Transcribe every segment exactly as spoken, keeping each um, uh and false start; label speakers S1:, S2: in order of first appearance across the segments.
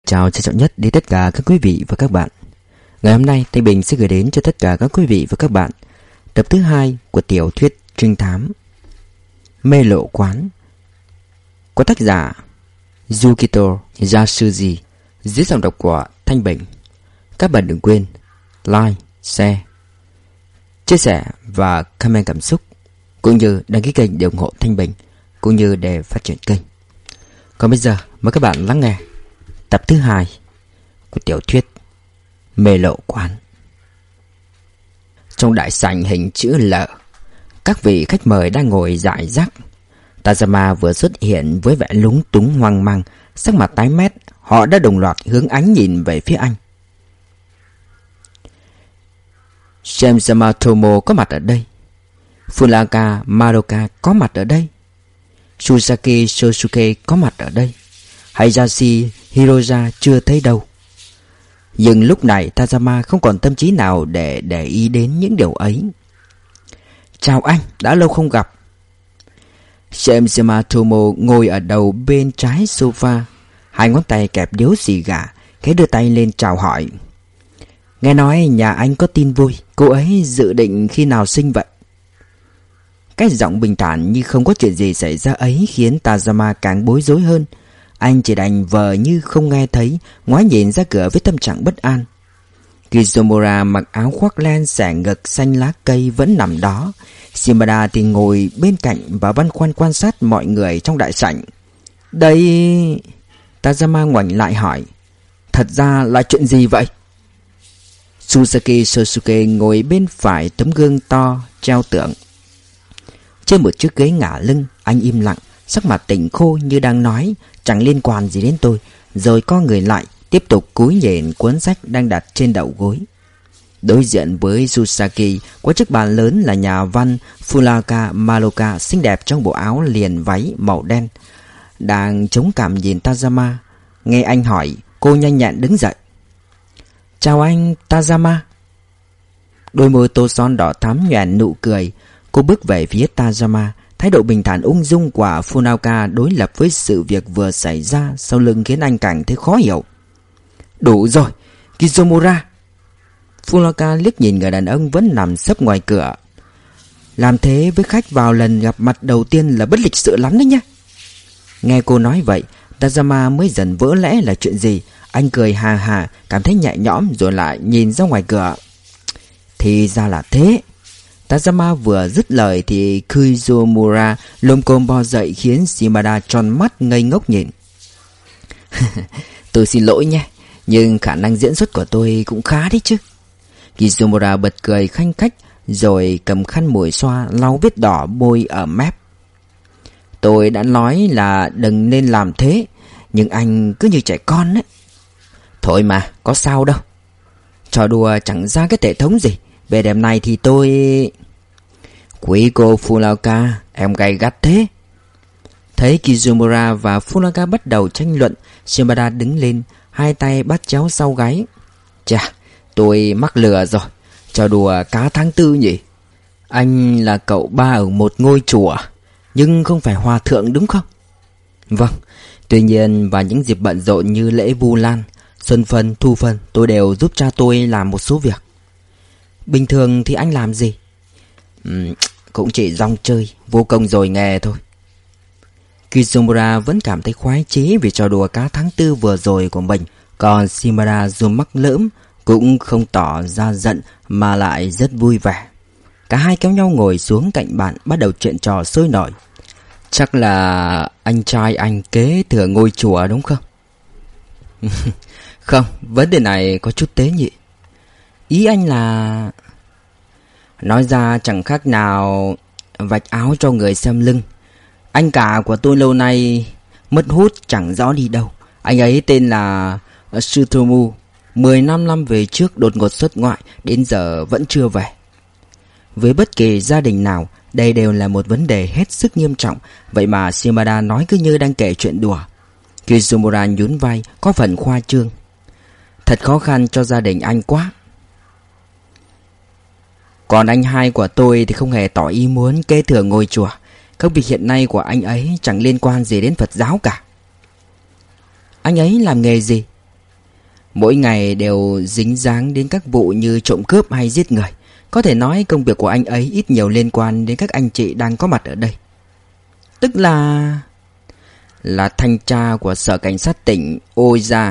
S1: Chào trân trọng nhất đến tất cả các quý vị và các bạn. Ngày hôm nay Thanh Bình sẽ gửi đến cho tất cả các quý vị và các bạn tập thứ hai của tiểu thuyết trinh thám Mê Lộ Quán của tác giả Yukito Yasuji dưới giọng đọc của Thanh Bình. Các bạn đừng quên like, share, chia sẻ và comment cảm xúc, cũng như đăng ký kênh để ủng hộ Thanh Bình, cũng như để phát triển kênh. Còn bây giờ mời các bạn lắng nghe tập thứ hai của tiểu thuyết Mê Lộ Quán. Trong đại sảnh hình chữ L, các vị khách mời đang ngồi rải rác. Tazama vừa xuất hiện với vẻ lúng túng hoang mang, sắc mặt tái mét. Họ đã đồng loạt hướng ánh nhìn về phía anh. Shemsama Tomo có mặt ở đây, Funaka Madoka có mặt ở đây, Susaki Shosuke có mặt ở đây, Hayashi Hiroja chưa thấy đâu. Nhưng lúc này Tazama không còn tâm trí nào để để ý đến những điều ấy. Chào anh, đã lâu không gặp. Shemsama Tomo ngồi ở đầu bên trái sofa, hai ngón tay kẹp điếu xì gà, khẽ đưa tay lên chào hỏi. Nghe nói nhà anh có tin vui, cô ấy dự định khi nào sinh vậy? Cái giọng bình thản như không có chuyện gì xảy ra ấy khiến Tazama càng bối rối hơn. Anh chỉ đành vờ như không nghe thấy, ngoái nhìn ra cửa với tâm trạng bất an. Kizomura mặc áo khoác len xẻ ngực xanh lá cây vẫn nằm đó. Shimada thì ngồi bên cạnh và băn khoăn quan sát mọi người trong đại sảnh. Đây... Tazama ngoảnh lại hỏi. Thật ra là chuyện gì vậy? Susaki Shosuke ngồi bên phải tấm gương to treo tượng. Trên một chiếc ghế ngả lưng, anh im lặng, sắc mặt tỉnh khô như đang nói chẳng liên quan gì đến tôi, rồi co người lại, tiếp tục cúi nhìn cuốn sách đang đặt trên đầu gối. Đối diện với Susaki, có chiếc bàn lớn là nhà văn Funaka Madoka xinh đẹp trong bộ áo liền váy màu đen, đang chống cằm nhìn Tazama. Nghe anh hỏi, cô nhanh nhẹn đứng dậy. Chào anh, Tazama. Đôi môi tô son đỏ thắm nhoẻn nụ cười. Cô bước về phía Tazama. Thái độ bình thản ung dung của Funaka đối lập với sự việc vừa xảy ra sau lưng khiến anh càng thấy khó hiểu. Đủ rồi, Kizomura. Funaka liếc nhìn người đàn ông vẫn nằm sấp ngoài cửa. Làm thế với khách vào lần gặp mặt đầu tiên là bất lịch sự lắm đấy nhé. Nghe cô nói vậy, Tazama mới dần vỡ lẽ là chuyện gì. Anh cười hà hà, cảm thấy nhẹ nhõm rồi lại nhìn ra ngoài cửa. Thì ra là thế. Tazama vừa dứt lời thì Kizomura lồm cồm bò dậy khiến Shimada tròn mắt ngây ngốc nhìn. Tôi xin lỗi nhé, nhưng khả năng diễn xuất của tôi cũng khá đấy chứ. Kizomura bật cười khanh khách rồi cầm khăn mùi xoa lau vết đỏ môi ở mép. Tôi đã nói là đừng nên làm thế, nhưng anh cứ như trẻ con ấy. Thôi mà, có sao đâu. Trò đùa chẳng ra cái hệ thống gì. Về đêm này thì tôi... Quý cô Funaka, em gay gắt thế. Thấy Kizomura và Funaka bắt đầu tranh luận, Shimada đứng lên, hai tay bắt chéo sau gáy. Chà, tôi mắc lừa rồi. Trò đùa cá tháng tư nhỉ. Anh là cậu ba ở một ngôi chùa, nhưng không phải hòa thượng đúng không? Vâng, tuy nhiên vào những dịp bận rộn như lễ Vu Lan, Xuân Phân, Thu Phân, tôi đều giúp cha tôi làm một số việc. Bình thường thì anh làm gì? Ừ, cũng chỉ rong chơi, vô công rồi nghề thôi. Kizomura vẫn cảm thấy khoái chí vì trò đùa cá tháng tư vừa rồi của mình. Còn Shimada dù mắc lỡm cũng không tỏ ra giận mà lại rất vui vẻ. Cả hai kéo nhau ngồi xuống cạnh bạn, bắt đầu chuyện trò sôi nổi. Chắc là anh trai anh kế thừa ngôi chùa đúng không? Không, vấn đề này có chút tế nhị. Ý anh là... Nói ra chẳng khác nào vạch áo cho người xem lưng. Anh cả của tôi lâu nay mất hút chẳng rõ đi đâu. Anh ấy tên là Tsutomu. Mười năm năm về trước đột ngột xuất ngoại, đến giờ vẫn chưa về. Với bất kỳ gia đình nào, đây đều là một vấn đề hết sức nghiêm trọng. Vậy mà Shimada nói cứ như đang kể chuyện đùa. Kizomura nhún vai, có phần khoa trương. Thật khó khăn cho gia đình anh quá. Còn anh hai của tôi thì không hề tỏ ý muốn kế thừa ngôi chùa. Công việc hiện nay của anh ấy chẳng liên quan gì đến Phật giáo cả. Anh ấy làm nghề gì? Mỗi ngày đều dính dáng đến các vụ như trộm cướp hay giết người. Có thể nói công việc của anh ấy ít nhiều liên quan đến các anh chị đang có mặt ở đây. Tức là... Là thanh tra của sở cảnh sát tỉnh Oiza.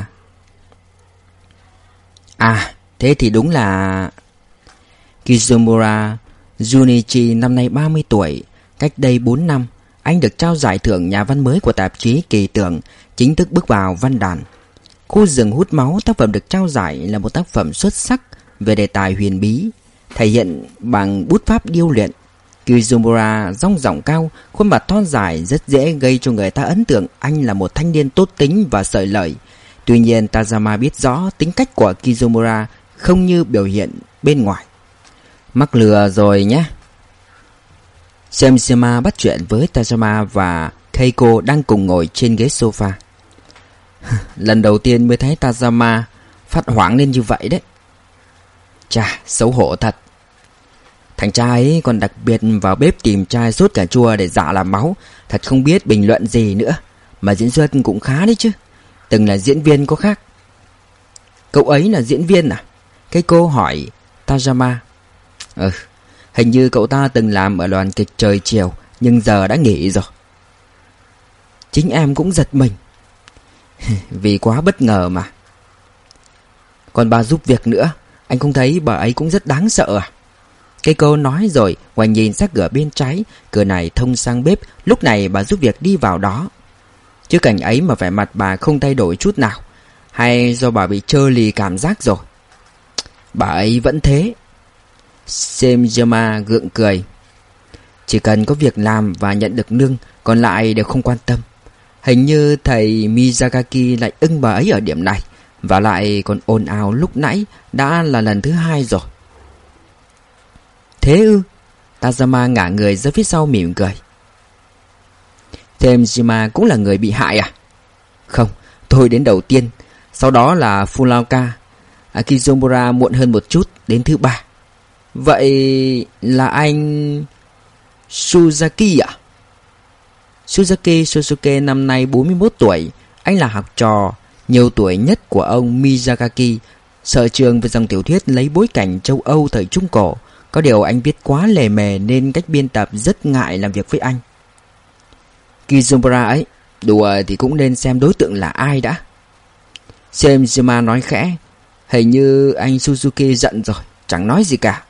S1: À, thế thì đúng là... Kizumura Junichi năm nay ba mươi tuổi. Cách đây bốn năm, anh được trao giải thưởng nhà văn mới của tạp chí Kỳ Tưởng, chính thức bước vào văn đàn. Khu rừng hút máu, tác phẩm được trao giải là một tác phẩm xuất sắc về đề tài huyền bí, thể hiện bằng bút pháp điêu luyện. Kizumura dong giọng cao, khuôn mặt thon dài rất dễ gây cho người ta ấn tượng anh là một thanh niên tốt tính và sợi lời. Tuy nhiên Tazama biết rõ tính cách của Kizumura không như biểu hiện bên ngoài. Mắc lừa rồi nhé. Semishima bắt chuyện với Tazama và Keiko đang cùng ngồi trên ghế sofa. Lần đầu tiên mới thấy Tazama phát hoảng lên như vậy đấy. Chà, xấu hổ thật. Thằng trai ấy còn đặc biệt vào bếp tìm chai sốt cà chua để dạ làm máu. Thật không biết bình luận gì nữa. Mà diễn xuất cũng khá đấy chứ. Từng là diễn viên có khác. Cậu ấy là diễn viên à? Keiko hỏi Tazama. Ừ, hình như cậu ta từng làm ở đoàn kịch Trời Chiều, nhưng giờ đã nghỉ rồi. Chính em cũng giật mình. Vì quá bất ngờ mà. Còn bà giúp việc nữa, anh không thấy bà ấy cũng rất đáng sợ à? Keiko nói rồi ngoảnh nhìn sát cửa bên trái. Cửa này thông sang bếp. Lúc này bà giúp việc đi vào đó. Chứ cảnh ấy mà vẻ mặt bà không thay đổi chút nào. Hay do bà bị trơ lì cảm giác rồi? Bà ấy vẫn thế. Semijima gượng cười. Chỉ cần có việc làm và nhận được lương, còn lại đều không quan tâm. Hình như thầy Miyazaki lại ưng bà ấy ở điểm này. Và lại còn ồn ào lúc nãy. Đã là lần thứ hai rồi. Thế ư? Tazama ngả người ra phía sau mỉm cười. Semijima cũng là người bị hại à? Không, tôi đến đầu tiên. Sau đó là Furuoka. Kizumura muộn hơn một chút, đến thứ ba. Vậy là anh Suzaki à? Suzaki Sosuke năm nay bốn mươi mốt tuổi. Anh là học trò nhiều tuổi nhất của ông Miyazaki, sở trường về dòng tiểu thuyết lấy bối cảnh châu Âu thời Trung Cổ. Có điều anh viết quá lề mề nên cách biên tập rất ngại làm việc với anh. Kizumura ấy, đùa thì cũng nên xem đối tượng là ai đã. Semishima nói khẽ. Hình như anh Suzuki giận rồi, chẳng nói gì cả.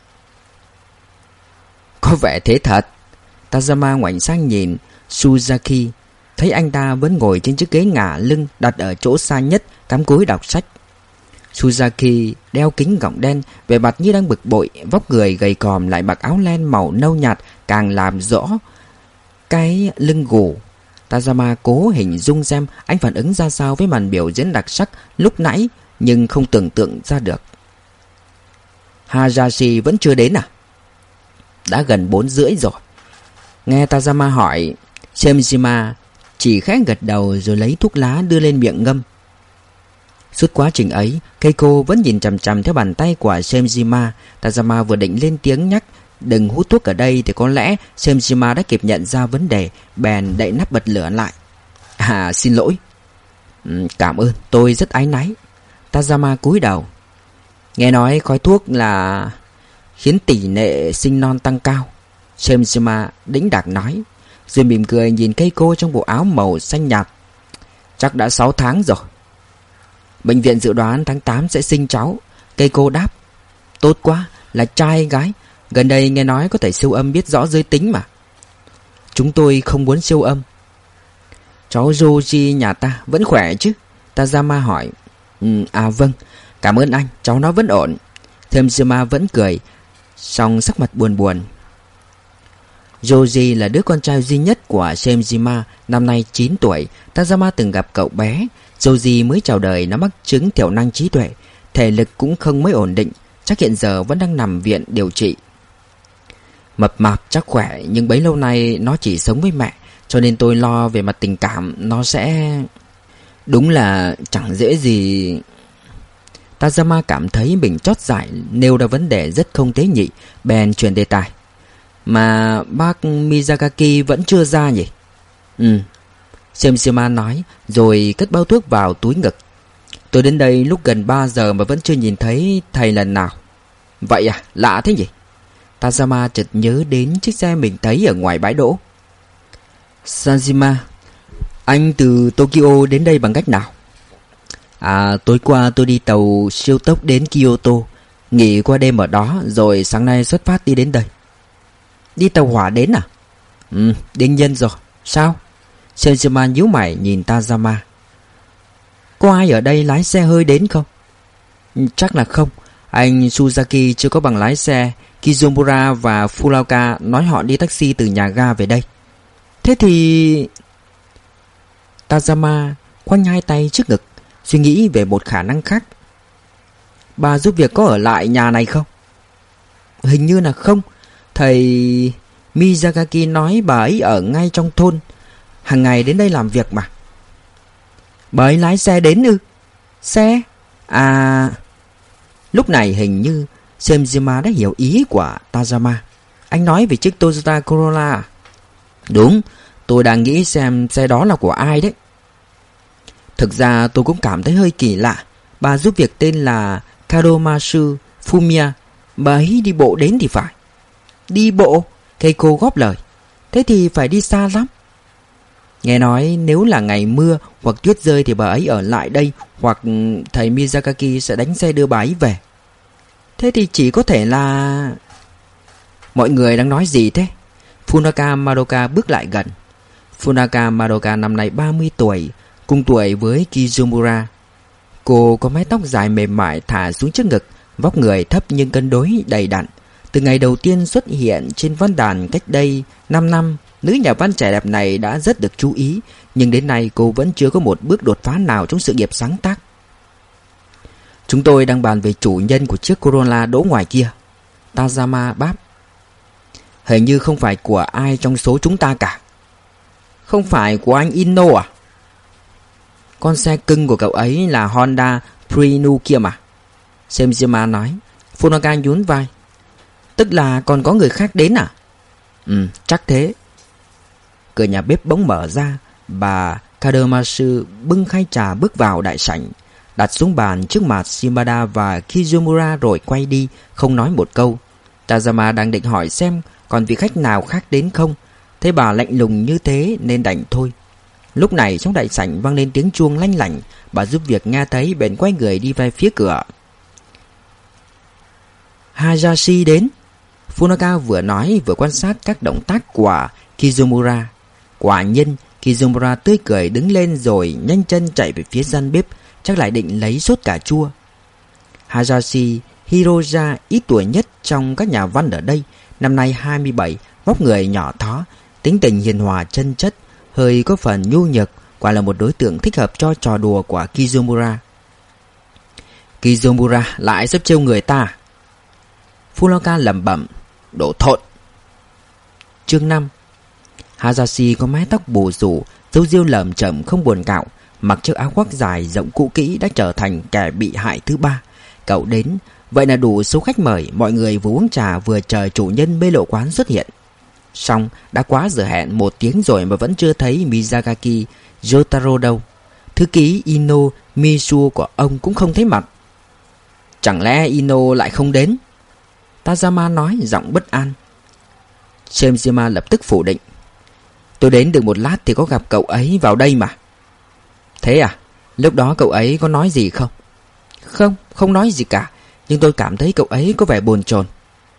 S1: Có vẻ thế thật. Tazama ngoảnh sang nhìn Suzaki, thấy anh ta vẫn ngồi trên chiếc ghế ngả lưng đặt ở chỗ xa nhất, cắm cúi đọc sách. Suzaki đeo kính gọng đen, vẻ mặt như đang bực bội, vóc người gầy còm lại mặc áo len màu nâu nhạt càng làm rõ cái lưng gù. Tazama cố hình dung xem anh phản ứng ra sao với màn biểu diễn đặc sắc lúc nãy, nhưng không tưởng tượng ra được. Hayashi vẫn chưa đến à? Đã gần bốn rưỡi rồi. Nghe Tazama hỏi, Semishima chỉ khẽ gật đầu rồi lấy thuốc lá đưa lên miệng ngâm. Suốt quá trình ấy, Keiko vẫn nhìn chằm chằm theo bàn tay của Semishima. Tazama vừa định lên tiếng nhắc đừng hút thuốc ở đây thì có lẽ Semishima đã kịp nhận ra vấn đề, bèn đậy nắp bật lửa lại. À, xin lỗi. Ừ, cảm ơn, tôi rất áy náy. Tazama cúi đầu. Nghe nói khói thuốc là khiến tỷ lệ sinh non tăng cao, Semishima đĩnh đạc nói, rồi mỉm cười nhìn Keiko trong bộ áo màu xanh nhạt. Chắc đã sáu tháng rồi. Bệnh viện dự đoán tháng tám sẽ sinh cháu. Keiko đáp. Tốt quá, là trai gái. Gần đây nghe nói có thể siêu âm biết rõ giới tính mà. Chúng tôi không muốn siêu âm. Cháu Joji nhà ta vẫn khỏe chứ? Tazama hỏi. Ừ, à vâng, cảm ơn anh, cháu nó vẫn ổn. Semishima vẫn cười, song sắc mặt buồn buồn. Joji là đứa con trai duy nhất của Semishima, năm nay chín tuổi. Tazama từng gặp cậu bé. Joji mới chào đời nó mắc chứng thiểu năng trí tuệ, thể lực cũng không mấy ổn định, chắc hiện giờ vẫn đang nằm viện điều trị. Mập mạp chắc khỏe, nhưng bấy lâu nay nó chỉ sống với mẹ, cho nên tôi lo về mặt tình cảm nó sẽ... Đúng là chẳng dễ gì. Tazama cảm thấy mình chót dại nêu ra vấn đề rất không tế nhị, bèn chuyển đề tài. Mà bác Miyazaki vẫn chưa ra nhỉ? Ừ, Semishima nói, rồi cất bao thuốc vào túi ngực. Tôi đến đây lúc gần ba giờ mà vẫn chưa nhìn thấy thầy lần nào. Vậy à, lạ thế nhỉ? Tajama chợt nhớ đến chiếc xe mình thấy ở ngoài bãi đỗ. Sanjima, anh từ Tokyo đến đây bằng cách nào? À, tối qua tôi đi tàu siêu tốc đến Kyoto, nghỉ qua đêm ở đó, rồi sáng nay xuất phát đi đến đây. Đi tàu hỏa đến à? Ừ, đương nhiên rồi. Sao? Sanjima nhíu mày nhìn Tajama. Có ai ở đây lái xe hơi đến không? Chắc là không. Anh Suzaki chưa có bằng lái xe. Kizumura và Furuoka nói họ đi taxi từ nhà ga về đây. Thế thì... Tajama khoanh hai tay trước ngực, suy nghĩ về một khả năng khác. Bà giúp việc có ở lại nhà này không? Hình như là không. Thầy Miyazaki nói bà ấy ở ngay trong thôn, hàng ngày đến đây làm việc mà. Bà ấy lái xe đến ư? Xe? À... Lúc này hình như Semjima đã hiểu ý của Tajama. Anh nói về chiếc Toyota Corolla à? Đúng, tôi đang nghĩ xem xe đó là của ai đấy. Thực ra tôi cũng cảm thấy hơi kỳ lạ. Bà giúp việc tên là Kadomasu Fumiya, bà ấy đi bộ đến thì phải. Đi bộ? Keiko góp lời. Thế thì phải đi xa lắm. Nghe nói nếu là ngày mưa hoặc tuyết rơi thì bà ấy ở lại đây, hoặc thầy Miyazaki sẽ đánh xe đưa bà ấy về. Thế thì chỉ có thể là... Mọi người đang nói gì thế? Funaka Madoka bước lại gần. Funaka Madoka năm nay ba mươi tuổi, cùng tuổi với Kizumura. Cô có mái tóc dài mềm mại thả xuống trước ngực, vóc người thấp nhưng cân đối đầy đặn. Từ ngày đầu tiên xuất hiện trên văn đàn cách đây năm năm, nữ nhà văn trẻ đẹp này đã rất được chú ý, nhưng đến nay cô vẫn chưa có một bước đột phá nào trong sự nghiệp sáng tác. Chúng tôi đang bàn về chủ nhân của chiếc Corolla đỗ ngoài kia. Tajama đáp. Hình như không phải của ai trong số chúng ta cả. Không phải của anh Ino à? Con xe cưng của cậu ấy là Honda Prenu kia mà, Semjima nói. Furuoka nhún vai. Tức là còn có người khác đến à? Ừ, chắc thế. Cửa nhà bếp bỗng mở ra. Bà Kadomasu bưng khay trà bước vào đại sảnh, đặt xuống bàn trước mặt Shimada và Kizumura rồi quay đi, không nói một câu. Tajama đang định hỏi xem còn vị khách nào khác đến không, thấy bà lạnh lùng như thế nên đành thôi. Lúc này trong đại sảnh vang lên tiếng chuông lanh lảnh. Bà giúp việc nghe thấy bèn quay người đi về phía cửa. Hayashi đến. Furuoka vừa nói vừa quan sát các động tác của Kizumura. Quả nhiên Kizumura tươi cười đứng lên rồi nhanh chân chạy về phía gian bếp, chắc lại định lấy sốt cà chua. Hayashi Hiroja ít tuổi nhất trong các nhà văn ở đây, năm nay hai mươi bảy, vóc người nhỏ thó, tính tình hiền hòa chân chất, hơi có phần nhu nhược, quả là một đối tượng thích hợp cho trò đùa của Kizumura. Kizumura lại sắp trêu người ta. Furuoka lẩm bẩm. Đổ thộn. Chương năm. Hayashi có mái tóc bù rủ, râu ria lởm chởm không buồn cạo, mặc chiếc áo khoác dài rộng cũ kỹ đã trở thành kẻ bị hại thứ ba. Cậu đến, vậy là đủ số khách mời. Mọi người vừa uống trà vừa chờ chủ nhân bê lộ quán xuất hiện. Xong, đã quá giờ hẹn một tiếng rồi mà vẫn chưa thấy Miyazaki Jotaro đâu. Thư ký Ino Misu của ông cũng không thấy mặt. Chẳng lẽ Ino lại không đến? Tajama nói giọng bất an. Semjima lập tức phủ định. Tôi đến được một lát thì có gặp cậu ấy vào đây mà. Thế à? Lúc đó cậu ấy có nói gì không? Không, không nói gì cả. Nhưng tôi cảm thấy cậu ấy có vẻ bồn chồn.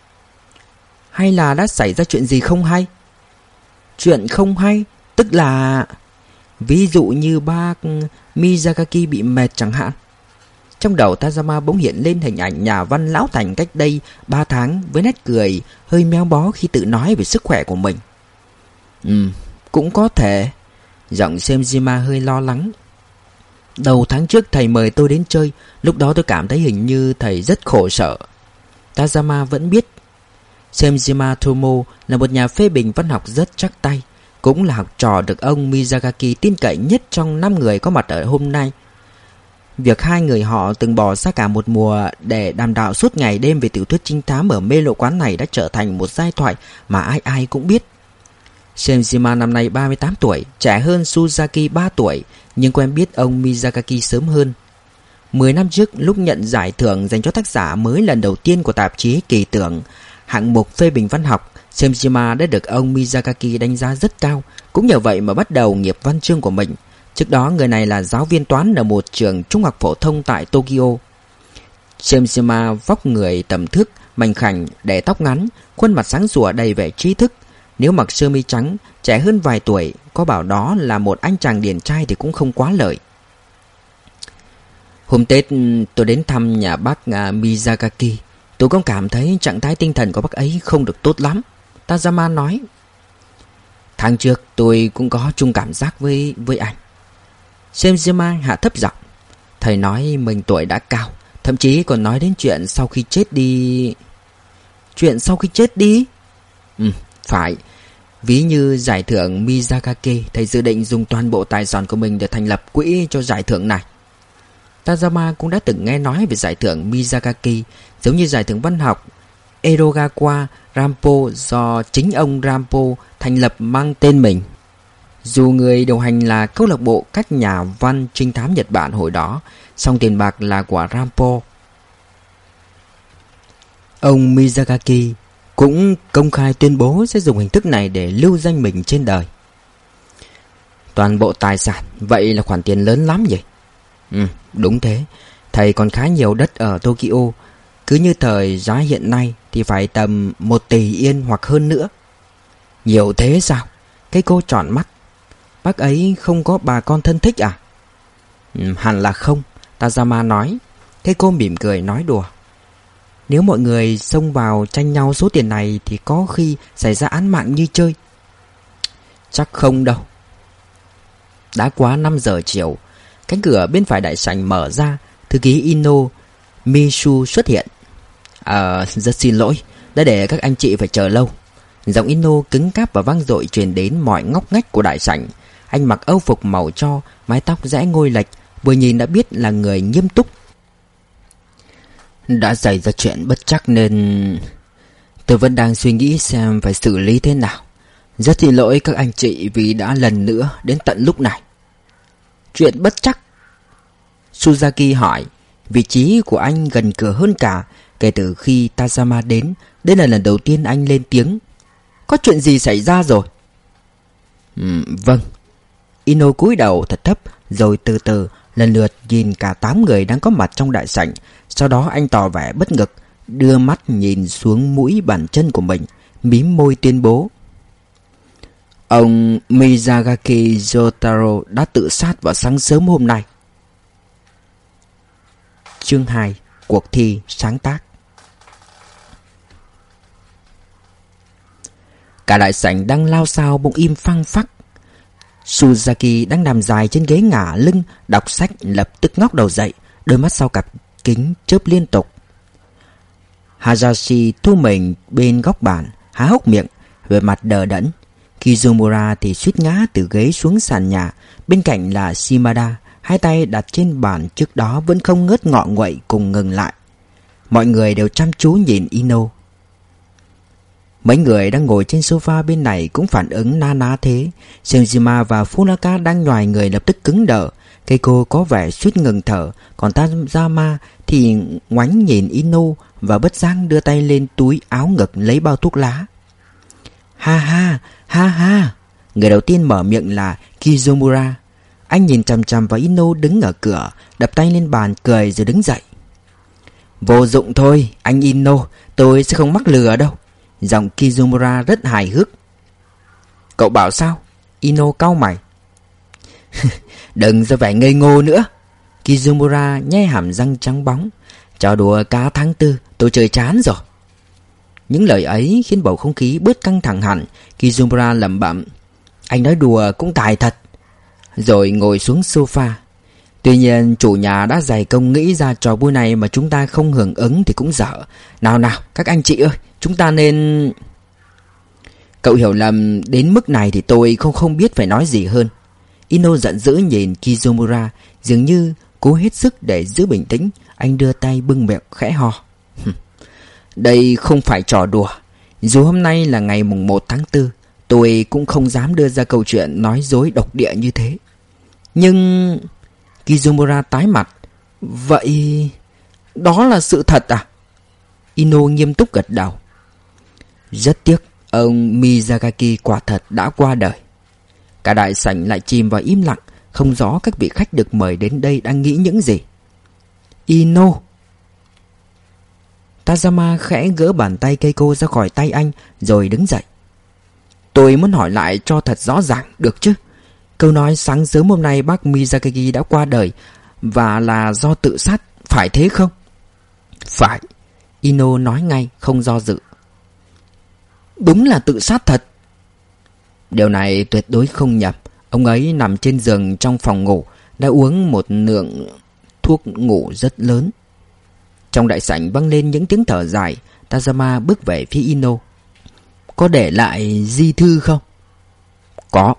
S1: Hay là đã xảy ra chuyện gì không hay? Chuyện không hay? Tức là... Ví dụ như bác Miyazaki bị mệt chẳng hạn. Trong đầu Tajama bỗng hiện lên hình ảnh nhà văn lão thành cách đây ba tháng với nét cười hơi méo bó khi tự nói về sức khỏe của mình. Ừ, cũng có thể. Giọng Semjima hơi lo lắng. Đầu tháng trước thầy mời tôi đến chơi, lúc đó tôi cảm thấy hình như thầy rất khổ sở. Tajama vẫn biết Semjima Tomo là một nhà phê bình văn học rất chắc tay, cũng là học trò được ông Miyazaki tin cậy nhất trong năm người có mặt ở hôm nay. Việc hai người họ từng bỏ ra cả một mùa để đàm đạo suốt ngày đêm về tiểu thuyết trinh thám ở mê lộ quán này đã trở thành một giai thoại mà ai ai cũng biết. Semjima năm nay ba mươi tám tuổi, trẻ hơn Suzaki ba tuổi, nhưng quen biết ông Miyazaki sớm hơn. Mười năm trước, lúc nhận giải thưởng dành cho tác giả mới lần đầu tiên của tạp chí Kỳ Tưởng, hạng mục phê bình văn học, Semishima đã được ông Miyazaki đánh giá rất cao. Cũng nhờ vậy mà bắt đầu nghiệp văn chương của mình. Trước đó người này là giáo viên toán ở một trường trung học phổ thông tại Tokyo. Semishima vóc người tầm thước, mảnh khảnh, để tóc ngắn, khuôn mặt sáng sủa đầy vẻ trí thức. Nếu mặc sơ mi trắng, trẻ hơn vài tuổi, có bảo đó là một anh chàng điển trai thì cũng không quá lời. Hôm Tết tôi đến thăm nhà bác Miyazaki. Tôi cũng cảm thấy trạng thái tinh thần của bác ấy không được tốt lắm, Tazama nói. Tháng trước tôi cũng có chung cảm giác với với anh. Semishima hạ thấp giọng. Thầy nói mình tuổi đã cao, thậm chí còn nói đến chuyện sau khi chết đi. Chuyện sau khi chết đi? Ừ, phải. Ví như giải thưởng Miyazaki, thầy dự định dùng toàn bộ tài sản của mình để thành lập quỹ cho giải thưởng này. Tazama cũng đã từng nghe nói về giải thưởng Miyazaki, giống như giải thưởng văn học Edogawa Rampo do chính ông Rampo thành lập mang tên mình. Dù người điều hành là câu lạc bộ các nhà văn trinh thám Nhật Bản hồi đó, song tiền bạc là của Rampo. Ông Miyazaki cũng công khai tuyên bố sẽ dùng hình thức này để lưu danh mình trên đời. Toàn bộ tài sản, vậy là khoản tiền lớn lắm vậy. Ừ, đúng thế. Thầy còn khá nhiều đất ở Tokyo. Cứ như thời giá hiện nay thì phải tầm một tỷ yên hoặc hơn nữa. Nhiều thế sao? Cái cô tròn mắt. Bác ấy không có bà con thân thích à? Ừ, hẳn là không, Tazama nói. Cái cô mỉm cười nói đùa. Nếu mọi người xông vào tranh nhau số tiền này thì có khi xảy ra án mạng như chơi. Chắc không đâu. Đã quá năm giờ chiều, cánh cửa bên phải đại sảnh mở ra. Thư ký Ino Mishu xuất hiện. À, rất xin lỗi, đã để các anh chị phải chờ lâu. Giọng Ino cứng cáp và vang dội truyền đến mọi ngóc ngách của đại sảnh. Anh mặc âu phục màu tro, mái tóc rẽ ngôi lệch, vừa nhìn đã biết là người nghiêm túc. Đã xảy ra chuyện bất trắc nên tôi vẫn đang suy nghĩ xem phải xử lý thế nào. Rất xin lỗi các anh chị vì đã lần nữa đến tận lúc này. Chuyện bất trắc? Suzaki hỏi. Vị trí của anh gần cửa hơn cả. Kể từ khi Tazama đến, đây là lần đầu tiên anh lên tiếng. Có chuyện gì xảy ra rồi? Ừ, vâng. Ino cúi đầu thật thấp, rồi từ từ lần lượt nhìn cả tám người đang có mặt trong đại sảnh. Sau đó anh tỏ vẻ bất ngờ, đưa mắt nhìn xuống mũi bàn chân của mình, mím môi tuyên bố. Ông Miyazaki Jotaro đã tự sát vào sáng sớm hôm nay. Chương hai. Cuộc thi sáng tác. Cả đại sảnh đang lao xao bỗng im phăng phắc. Suzaki đang nằm dài trên ghế ngả lưng đọc sách lập tức ngóc đầu dậy, đôi mắt sau cặp kính chớp liên tục. Hayashi thu mình bên góc bàn, há hốc miệng, vẻ mặt đờ đẫn. Kizumura thì suýt ngã từ ghế xuống sàn nhà. Bên cạnh là Shimada, hai tay đặt trên bàn trước đó vẫn không ngớt ngọ nguậy cùng ngừng lại. Mọi người đều chăm chú nhìn Ino. Mấy người đang ngồi trên sofa bên này cũng phản ứng na ná thế. Senjima và Funaka đang nhoài người lập tức cứng đờ. Keiko có vẻ suýt ngừng thở, còn Tazama thì ngoảnh nhìn Ino và bất giác đưa tay lên túi áo ngực lấy bao thuốc lá. Ha ha, ha ha. Người đầu tiên mở miệng là Kizumura. Anh nhìn chằm chằm vào Ino đứng ở cửa, đập tay lên bàn cười rồi đứng dậy. Vô dụng thôi, anh Ino, tôi sẽ không mắc lừa đâu. Giọng Kizumura rất hài hước. Cậu bảo sao? Ino cau mày. Đừng ra vẻ ngây ngô nữa. Kizumura nhe hàm răng trắng bóng. Trò đùa cá tháng tư, tôi chơi chán rồi. Những lời ấy khiến bầu không khí bớt căng thẳng hẳn. Kizumura lẩm bẩm. Anh nói đùa cũng tài thật. Rồi ngồi xuống sofa. Tuy nhiên chủ nhà đã dày công nghĩ ra trò vui này mà chúng ta không hưởng ứng thì cũng dở. Nào nào các anh chị ơi, chúng ta nên... Cậu hiểu lầm đến mức này thì tôi không không biết phải nói gì hơn. Ino giận dữ nhìn Kizumura, dường như cố hết sức để giữ bình tĩnh. Anh đưa tay bưng miệng khẽ ho. Đây không phải trò đùa. Dù hôm nay là ngày mùng một tháng tư, tôi cũng không dám đưa ra câu chuyện nói dối độc địa như thế. Nhưng... Kizumura tái mặt. Vậy đó là sự thật à? Ino nghiêm túc gật đầu. Rất tiếc, ông Miyazaki quả thật đã qua đời. Cả đại sảnh lại chìm vào im lặng, không rõ các vị khách được mời đến đây đang nghĩ những gì. Ino. Tajama khẽ gỡ bàn tay Keiko ra khỏi tay anh rồi đứng dậy. Tôi muốn hỏi lại cho thật rõ ràng được chứ? Câu nói sáng sớm hôm nay bác Miyazaki đã qua đời và là do tự sát, phải thế không? Phải, Ino nói ngay không do dự. Đúng là tự sát thật. Điều này tuyệt đối không nhầm. Ông ấy nằm trên giường trong phòng ngủ, đã uống một lượng thuốc ngủ rất lớn. Trong đại sảnh vang lên những tiếng thở dài. Tajama bước về phía Ino. Có để lại di thư không? Có.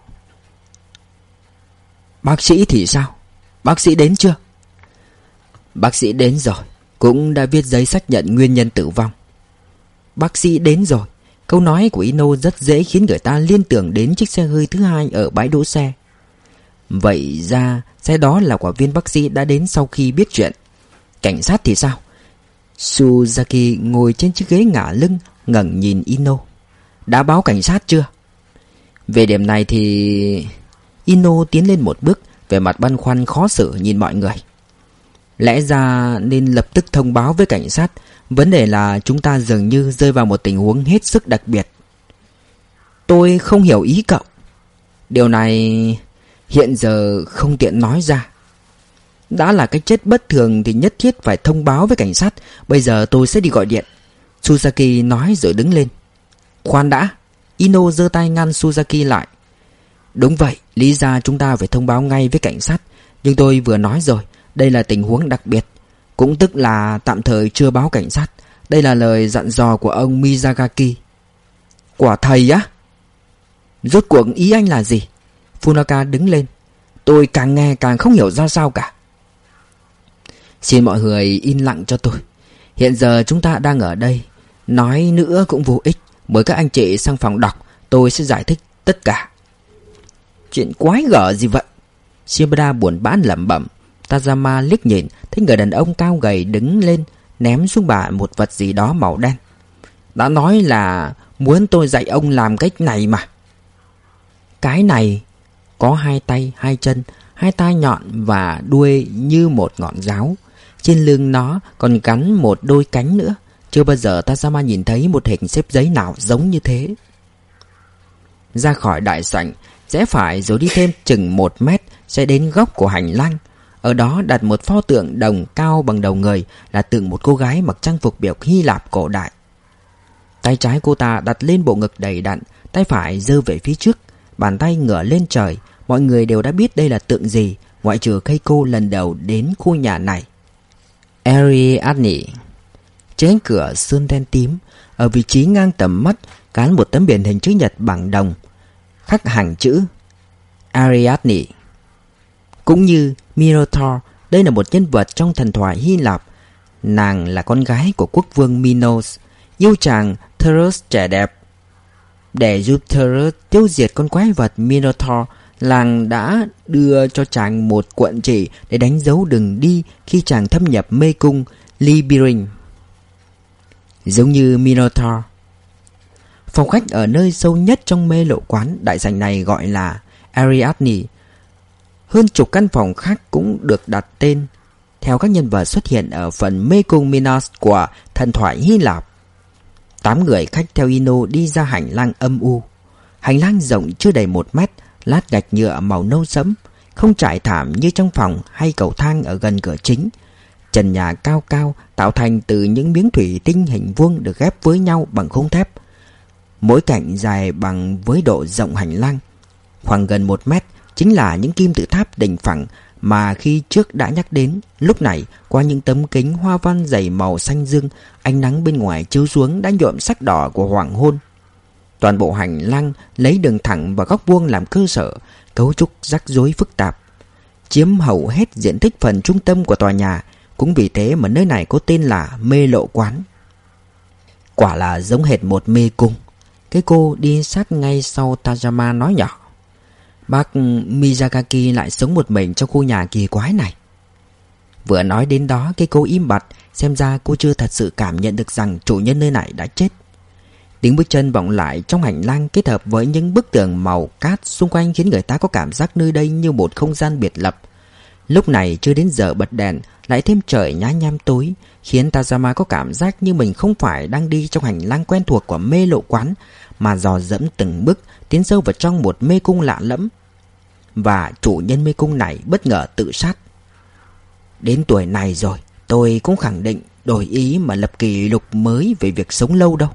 S1: Bác sĩ thì sao? Bác sĩ đến chưa? Bác sĩ đến rồi, cũng đã viết giấy xác nhận nguyên nhân tử vong. Bác sĩ đến rồi. Câu nói của Ino rất dễ khiến người ta liên tưởng đến chiếc xe hơi thứ hai ở bãi đỗ xe. Vậy ra xe đó là của viên bác sĩ đã đến sau khi biết chuyện. Cảnh sát thì sao? Suzaki ngồi trên chiếc ghế ngả lưng, ngẩng nhìn Ino. Đã báo cảnh sát chưa? Về điểm này thì... Ino tiến lên một bước, vẻ mặt băn khoăn khó xử nhìn mọi người. Lẽ ra nên lập tức thông báo với cảnh sát. Vấn đề là chúng ta dường như rơi vào một tình huống hết sức đặc biệt. Tôi không hiểu ý cậu. Điều này hiện giờ không tiện nói ra. Đã là cái chết bất thường thì nhất thiết phải thông báo với cảnh sát. Bây giờ tôi sẽ đi gọi điện. Suzaki nói rồi đứng lên. Khoan đã. Ino giơ tay ngăn Suzaki lại. Đúng vậy, lý ra chúng ta phải thông báo ngay với cảnh sát. Nhưng tôi vừa nói rồi, đây là tình huống đặc biệt, cũng tức là tạm thời chưa báo cảnh sát. Đây là lời dặn dò của ông Miyazaki. Quả thầy á? Rốt cuộc ý anh là gì? Funaka đứng lên. Tôi càng nghe càng không hiểu ra sao cả. Xin mọi người im lặng cho tôi. Hiện giờ chúng ta đang ở đây, nói nữa cũng vô ích. Mời các anh chị sang phòng đọc, tôi sẽ giải thích tất cả. Chuyện quái gở gì vậy? Shibada buồn bã lẩm bẩm. Tajama liếc nhìn, thấy người đàn ông cao gầy đứng lên, ném xuống bà một vật gì đó màu đen. Đã nói là muốn tôi dạy ông làm cách này mà. Cái này có hai tay, hai chân, hai tai nhọn và đuôi như một ngọn giáo. Trên lưng nó còn gắn một đôi cánh nữa. Chưa bao giờ Tajama nhìn thấy một hình xếp giấy nào giống như thế. Ra khỏi đại sảnh, rẽ phải rồi đi thêm chừng một mét sẽ đến góc của hành lang. Ở đó đặt một pho tượng đồng cao bằng đầu người, là tượng một cô gái mặc trang phục biểu Hy Lạp cổ đại. Tay trái cô ta đặt lên bộ ngực đầy đặn, tay phải giơ về phía trước, bàn tay ngửa lên trời. Mọi người đều đã biết đây là tượng gì, ngoại trừ Keiko lần đầu đến khu nhà này. Ariadne. Trên cửa sơn đen tím, ở vị trí ngang tầm mắt gắn một tấm biển hình chữ nhật bằng đồng, khắc hàng chữ Ariadne. Cũng như Minotaur, đây là một nhân vật trong thần thoại Hy Lạp. Nàng là con gái của quốc vương Minos, yêu chàng Theros trẻ đẹp. Để giúp Theros tiêu diệt con quái vật Minotaur, làng đã đưa cho chàng một cuộn chỉ để đánh dấu đường đi khi chàng thâm nhập mê cung Labyrinth. Giống như Minotaur, phòng khách ở nơi sâu nhất trong mê lộ quán đại sảnh này gọi là Ariadne. Hơn chục căn phòng khác cũng được đặt tên theo các nhân vật xuất hiện ở phần mê cung Minos của thần thoại Hy Lạp. Tám người khách theo Ino đi ra hành lang âm u. Hành lang rộng chưa đầy một mét, lát gạch nhựa màu nâu sẫm, không trải thảm như trong phòng hay cầu thang ở gần cửa chính. Trần nhà cao cao tạo thành từ những miếng thủy tinh hình vuông được ghép với nhau bằng khung thép. Mỗi cạnh dài bằng với độ rộng hành lang khoảng gần một mét, chính là những kim tự tháp đỉnh phẳng mà khi trước đã nhắc đến. Lúc này, qua những tấm kính hoa văn dày màu xanh dương, ánh nắng bên ngoài chiếu xuống đã nhuộm sắc đỏ của hoàng hôn. Toàn bộ hành lang lấy đường thẳng và góc vuông làm cơ sở, cấu trúc rắc rối phức tạp, chiếm hầu hết diện tích phần trung tâm của tòa nhà. Cũng vì thế mà nơi này có tên là mê lộ quán. Quả là giống hệt một mê cung. Cái cô đi sát ngay sau Tajama nói nhỏ. Bác Miyazaki lại sống một mình trong khu nhà kỳ quái này. Vừa nói đến đó, Keiko im bặt. Xem ra cô chưa thật sự cảm nhận được rằng chủ nhân nơi này đã chết. Tiếng bước chân vọng lại trong hành lang kết hợp với những bức tường màu cát xung quanh khiến người ta có cảm giác nơi đây như một không gian biệt lập. Lúc này chưa đến giờ bật đèn, lại thêm trời nhá nhem tối, khiến Tazama có cảm giác như mình không phải đang đi trong hành lang quen thuộc của mê lộ quán, mà dò dẫm từng bước tiến sâu vào trong một mê cung lạ lẫm. Và chủ nhân mê cung này bất ngờ tự sát. Đến tuổi này rồi, tôi cũng khẳng định đổi ý mà lập kỷ lục mới về việc sống lâu đâu.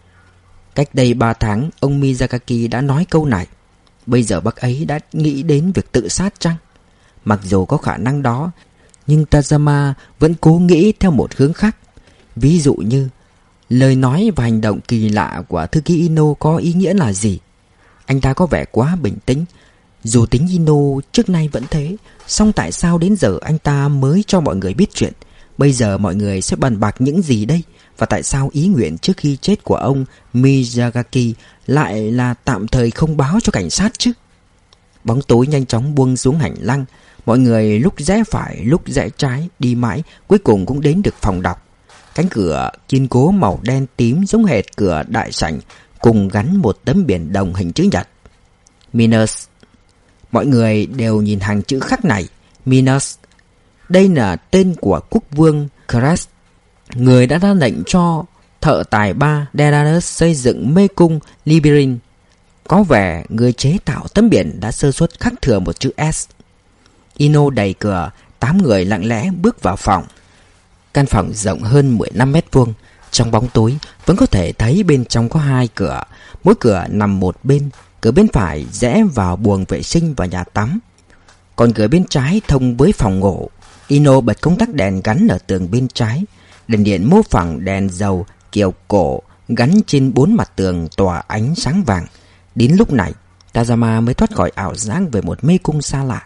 S1: Cách đây ba tháng, ông Miyazaki đã nói câu này. Bây giờ bác ấy đã nghĩ đến việc tự sát chăng? Mặc dù có khả năng đó, nhưng Tazama vẫn cố nghĩ theo một hướng khác. Ví dụ như, lời nói và hành động kỳ lạ của thư ký Ino có ý nghĩa là gì? Anh ta có vẻ quá bình tĩnh. Dù tính Ino trước nay vẫn thế, song tại sao đến giờ anh ta mới cho mọi người biết chuyện? Bây giờ mọi người sẽ bàn bạc những gì đây? Và tại sao ý nguyện trước khi chết của ông Miyazaki lại là tạm thời không báo cho cảnh sát chứ? Bóng tối nhanh chóng buông xuống hành lang. Mọi người lúc rẽ phải lúc rẽ trái đi mãi, cuối cùng cũng đến được phòng đọc. Cánh cửa kiên cố màu đen tím giống hệt cửa đại sảnh, cùng gắn một tấm biển đồng hình chữ nhật. Minos. Mọi người đều nhìn hàng chữ khắc này. Minos. Đây là tên của quốc vương Kras, người đã ra lệnh cho thợ tài ba Daedalus xây dựng mê cung Labyrinth. Có vẻ người chế tạo tấm biển đã sơ suất khắc thừa một chữ S. Ino đẩy cửa, tám người lặng lẽ bước vào phòng. Căn phòng rộng hơn mười lăm mét vuông. Trong bóng tối vẫn có thể thấy bên trong có hai cửa, mỗi cửa nằm một bên. Cửa bên phải rẽ vào buồng vệ sinh và nhà tắm, còn cửa bên trái thông với phòng ngủ. Ino bật công tắc đèn gắn ở tường bên trái. Đèn điện mô phỏng đèn dầu kiểu cổ gắn trên bốn mặt tường tỏa ánh sáng vàng. Đến lúc này, Tazama mới thoát khỏi ảo giác về một mê cung xa lạ.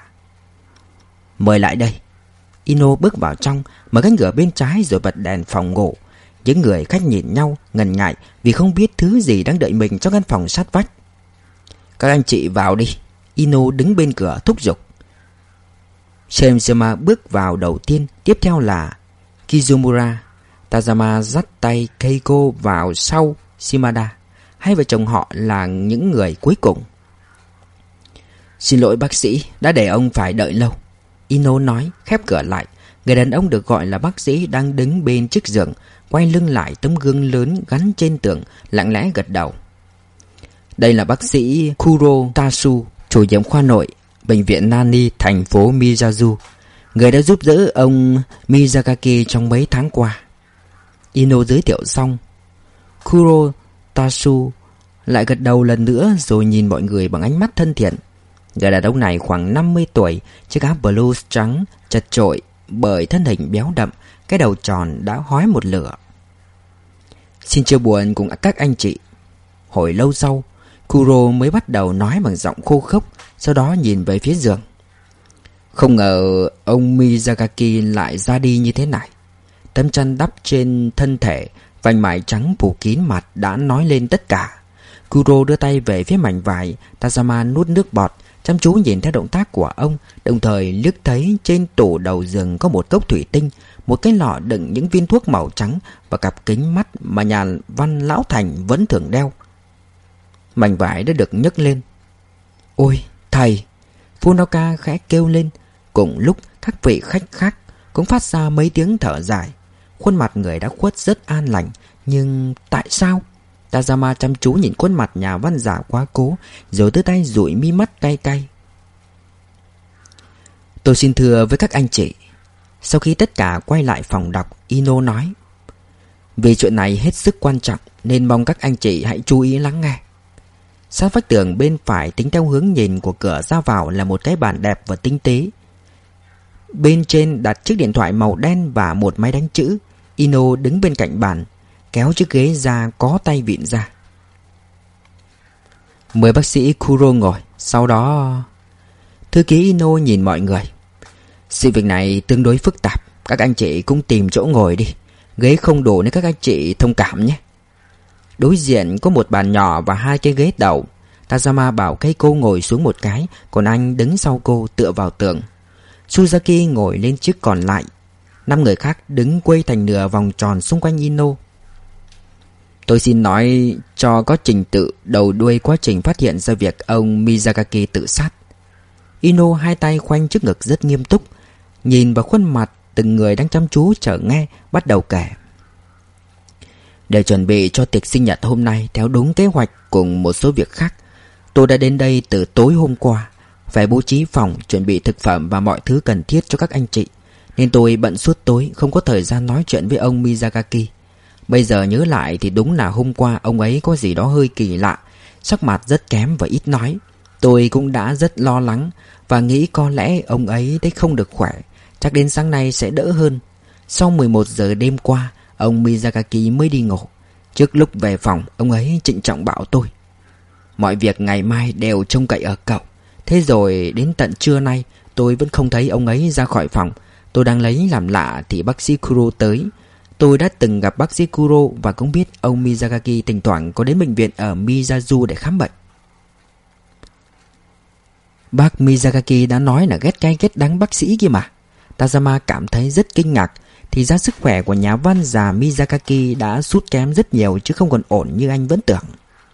S1: Mời lại đây. Ino bước vào trong, mở cánh cửa bên trái rồi bật đèn phòng ngủ. Những người khách nhìn nhau ngần ngại vì không biết thứ gì đang đợi mình trong căn phòng sát vách. Các anh chị vào đi. Ino đứng bên cửa thúc giục. Shemsama bước vào đầu tiên, tiếp theo là Kizumura. Tazama dắt tay Keiko vào sau Shimada. Hai vợ chồng họ là những người cuối cùng. Xin lỗi bác sĩ, đã để ông phải đợi lâu. Ino nói, khép cửa lại. Người đàn ông được gọi là bác sĩ đang đứng bên chiếc giường, quay lưng lại tấm gương lớn gắn trên tường, lặng lẽ gật đầu. Đây là bác sĩ Kuro Tasu, chủ nhiệm khoa nội, bệnh viện Nani, thành phố Miyazu, người đã giúp đỡ ông Miyazaki trong mấy tháng qua. Ino giới thiệu xong, Kuro Tasu lại gật đầu lần nữa rồi nhìn mọi người bằng ánh mắt thân thiện. Người đàn ông này khoảng năm mươi tuổi, chiếc áo blue trắng chật chội bởi thân hình béo đậm, cái đầu tròn đã hói một lửa. Xin chia buồn cùng các anh chị. Hồi lâu sau, Kuro mới bắt đầu nói bằng giọng khô khốc, sau đó nhìn về phía giường. Không ngờ ông Miyazaki lại ra đi như thế này. Tấm chăn đắp trên thân thể, vành mải trắng phủ kín mặt đã nói lên tất cả. Kuro đưa tay về phía mảnh vải. Tazama nuốt nước bọt, chăm chú nhìn theo động tác của ông, đồng thời liếc thấy trên tủ đầu giường có một cốc thủy tinh, một cái lọ đựng những viên thuốc màu trắng và cặp kính mắt mà nhà văn lão Thành vẫn thường đeo. Mảnh vải đã được nhấc lên. Ôi thầy! Funoka khẽ kêu lên. Cùng lúc các vị khách khác cũng phát ra mấy tiếng thở dài. Khuôn mặt người đã khuất rất an lành. Nhưng tại sao? Tazama chăm chú nhìn khuôn mặt nhà văn giả quá cố, rồi đưa tay dụi mi mắt cay cay. Tôi xin thưa với các anh chị. Sau khi tất cả quay lại phòng đọc, Ino nói, vì chuyện này hết sức quan trọng nên mong các anh chị hãy chú ý lắng nghe. Sát vách tường bên phải tính theo hướng nhìn của cửa ra vào là một cái bàn đẹp và tinh tế. Bên trên đặt chiếc điện thoại màu đen và một máy đánh chữ. Ino đứng bên cạnh bàn, kéo chiếc ghế ra có tay vịn ra. Mời bác sĩ Kuro ngồi. Sau đó thư ký Ino nhìn mọi người. Sự việc này tương đối phức tạp, các anh chị cũng tìm chỗ ngồi đi. Ghế không đủ nên các anh chị thông cảm nhé. Đối diện có một bàn nhỏ và hai cái ghế đầu. Tazama bảo Keiko ngồi xuống một cái, còn anh đứng sau cô tựa vào tường. Suzaki ngồi lên chiếc còn lại. Năm người khác đứng quây thành nửa vòng tròn xung quanh Ino. Tôi xin nói cho có trình tự đầu đuôi quá trình phát hiện ra việc ông Miyazaki tự sát. Ino hai tay khoanh trước ngực rất nghiêm túc, nhìn vào khuôn mặt từng người đang chăm chú chờ nghe, bắt đầu kể. Để chuẩn bị cho tiệc sinh nhật hôm nay theo đúng kế hoạch cùng một số việc khác, tôi đã đến đây từ tối hôm qua. Phải bố trí phòng, chuẩn bị thực phẩm và mọi thứ cần thiết cho các anh chị, nên tôi bận suốt tối, không có thời gian nói chuyện với ông Miyazaki. Bây giờ nhớ lại thì đúng là hôm qua ông ấy có gì đó hơi kỳ lạ, sắc mặt rất kém và ít nói. Tôi cũng đã rất lo lắng và nghĩ có lẽ ông ấy thấy không được khỏe, chắc đến sáng nay sẽ đỡ hơn. Sau mười một giờ đêm qua, ông Miyazaki mới đi ngủ. Trước lúc về phòng, ông ấy trịnh trọng bảo tôi: mọi việc ngày mai đều trông cậy ở cậu. Thế rồi đến tận trưa nay tôi vẫn không thấy ông ấy ra khỏi phòng. Tôi đang lấy làm lạ thì bác sĩ Kuro tới. Tôi đã từng gặp bác sĩ Kuro và cũng biết ông Miyazaki thỉnh thoảng có đến bệnh viện ở Miyazu để khám bệnh. Bác Miyazaki đã nói là ghét cay ghét đắng bác sĩ kia mà. Tazama cảm thấy rất kinh ngạc. Thì ra sức khỏe của nhà văn già Miyazaki đã sút kém rất nhiều chứ không còn ổn như anh vẫn tưởng.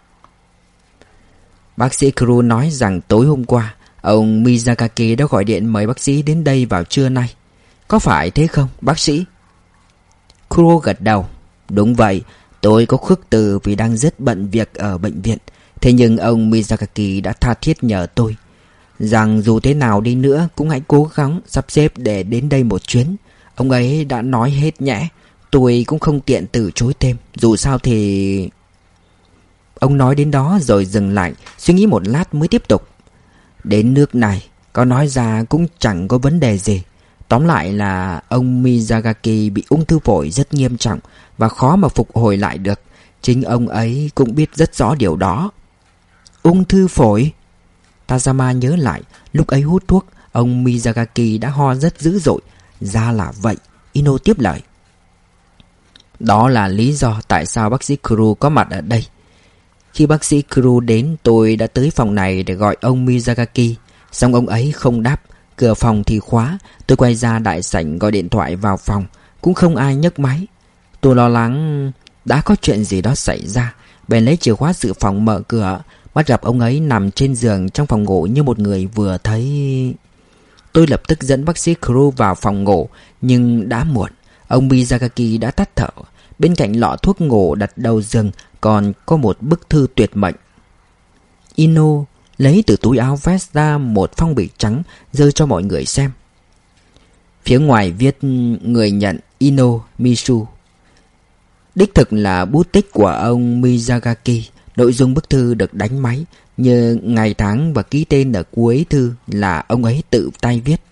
S1: Bác sĩ Kuro nói rằng tối hôm qua ông Miyazaki đã gọi điện mời bác sĩ đến đây vào trưa nay. Có phải thế không bác sĩ? Kuro gật đầu. Đúng vậy, tôi có khước từ vì đang rất bận việc ở bệnh viện. Thế nhưng ông Miyazaki đã tha thiết nhờ tôi rằng dù thế nào đi nữa cũng hãy cố gắng sắp xếp để đến đây một chuyến. Ông ấy đã nói hết nhẽ, tôi cũng không tiện từ chối thêm. Dù sao thì... Ông nói đến đó rồi dừng lại, suy nghĩ một lát mới tiếp tục. Đến nước này, có nói ra cũng chẳng có vấn đề gì. Tóm lại là ông Miyazaki bị ung thư phổi rất nghiêm trọng và khó mà phục hồi lại được. Chính ông ấy cũng biết rất rõ điều đó. Ung thư phổi? Tazama nhớ lại, lúc ấy hút thuốc, ông Miyazaki đã ho rất dữ dội. Ra là vậy, Ino tiếp lời. Đó là lý do tại sao bác sĩ Kuro có mặt ở đây. Khi bác sĩ Kuro đến, tôi đã tới phòng này để gọi ông Miyazaki. Xong ông ấy không đáp, cửa phòng thì khóa. Tôi quay ra đại sảnh gọi điện thoại vào phòng, cũng không ai nhấc máy. Tôi lo lắng đã có chuyện gì đó xảy ra, bèn lấy chìa khóa dự phòng mở cửa, bắt gặp ông ấy nằm trên giường trong phòng ngủ như một người vừa thấy. Tôi lập tức dẫn bác sĩ Kuro vào phòng ngủ, nhưng đã muộn. Ông Miyazaki đã tắt thở. Bên cạnh lọ thuốc ngủ đặt đầu giường còn có một bức thư tuyệt mệnh. Ino lấy từ túi áo vest ra một phong bì trắng, giơ cho mọi người xem. Phía ngoài viết người nhận Ino Misu. Đích thực là bút tích của ông Miyazaki. Nội dung bức thư được đánh máy, như ngày tháng và ký tên ở cuối thư là ông ấy tự tay viết.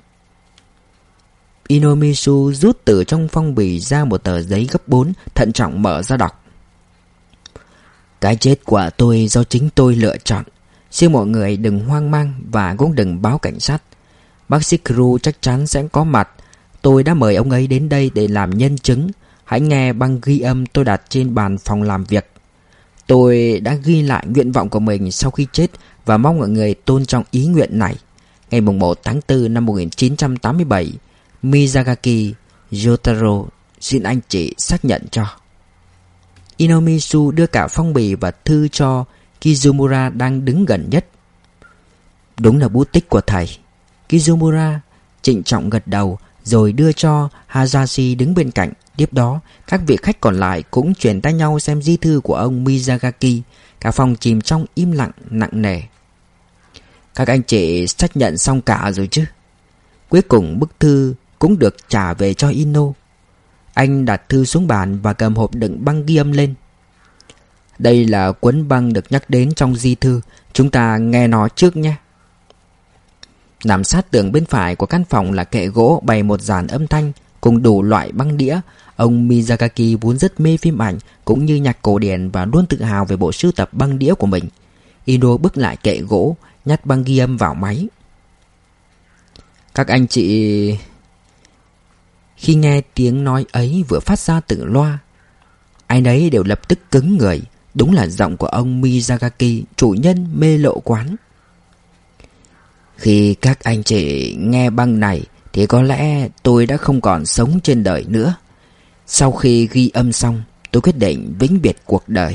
S1: Inomisu rút từ trong phong bì ra một tờ giấy gấp bốn, thận trọng mở ra đọc. Cái chết của tôi do chính tôi lựa chọn. Xin mọi người đừng hoang mang và cũng đừng báo cảnh sát. Bác sĩ Kuro chắc chắn sẽ có mặt. Tôi đã mời ông ấy đến đây để làm nhân chứng. Hãy nghe băng ghi âm tôi đặt trên bàn phòng làm việc. Tôi đã ghi lại nguyện vọng của mình sau khi chết và mong mọi người tôn trọng ý nguyện này. Ngày một tháng tư năm một nghìn chín trăm tám mươi bảy, Miyazaki Yotaro xin anh chị xác nhận cho. Inomisu đưa cả phong bì và thư cho Kizumura đang đứng gần nhất. Đúng là bút tích của thầy. Kizumura trịnh trọng gật đầu rồi đưa cho Hayashi đứng bên cạnh. Tiếp đó, các vị khách còn lại cũng chuyển tay nhau xem di thư của ông Miyazaki. Cả phòng chìm trong im lặng nặng nề. Các anh chị xác nhận xong cả rồi chứ? Cuối cùng bức thư cũng được trả về cho Ino. Anh đặt thư xuống bàn và cầm hộp đựng băng ghi âm lên. Đây là cuốn băng được nhắc đến trong di thư. Chúng ta nghe nó trước nhé. Nằm sát tường bên phải của căn phòng là kệ gỗ bày một dàn âm thanh cùng đủ loại băng đĩa. Ông Miyazaki vốn rất mê phim ảnh cũng như nhạc cổ điển và luôn tự hào về bộ sưu tập băng đĩa của mình. Ino bước lại kệ gỗ, nhét băng ghi âm vào máy. Các anh chị... Khi nghe tiếng nói ấy vừa phát ra từ loa, ai nấy đều lập tức cứng người. Đúng là giọng của ông Miyazaki, chủ nhân mê lộ quán. Khi các anh chị nghe băng này thì thì có lẽ tôi đã không còn sống trên đời nữa. Sau khi ghi âm xong, tôi quyết định vĩnh biệt cuộc đời.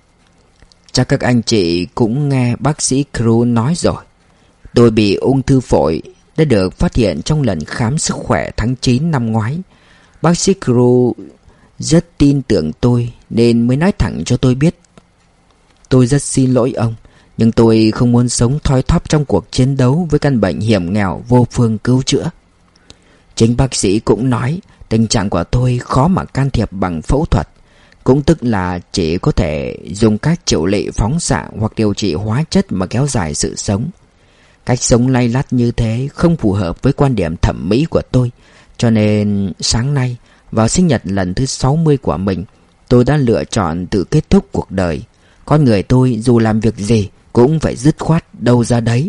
S1: Chắc các anh chị cũng nghe bác sĩ Crew nói rồi. Tôi bị ung thư phổi đã được phát hiện trong lần khám sức khỏe tháng chín năm ngoái. Bác sĩ Crew rất tin tưởng tôi nên mới nói thẳng cho tôi biết. Tôi rất xin lỗi ông, nhưng tôi không muốn sống thoi thóp trong cuộc chiến đấu với căn bệnh hiểm nghèo vô phương cứu chữa. Chính bác sĩ cũng nói tình trạng của tôi khó mà can thiệp bằng phẫu thuật, cũng tức là chỉ có thể dùng các triệu lệ phóng xạ hoặc điều trị hóa chất mà kéo dài sự sống. Cách sống lay lắt như thế không phù hợp với quan điểm thẩm mỹ của tôi. Cho nên sáng nay, vào sinh nhật lần thứ sáu mươi của mình, tôi đã lựa chọn tự kết thúc cuộc đời. Con người tôi dù làm việc gì cũng phải dứt khoát đâu ra đấy.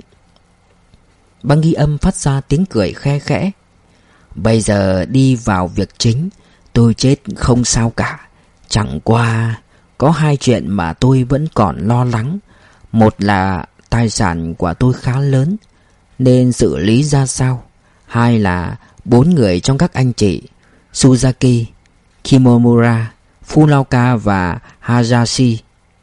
S1: Băng ghi âm phát ra tiếng cười khe khẽ. Bây giờ đi vào việc chính. Tôi chết không sao cả. Chẳng qua có hai chuyện mà tôi vẫn còn lo lắng. Một là tài sản của tôi khá lớn, nên xử lý ra sao. Hai là bốn người trong các anh chị Suzaki, Kimomura, Funaoka và Hayashi.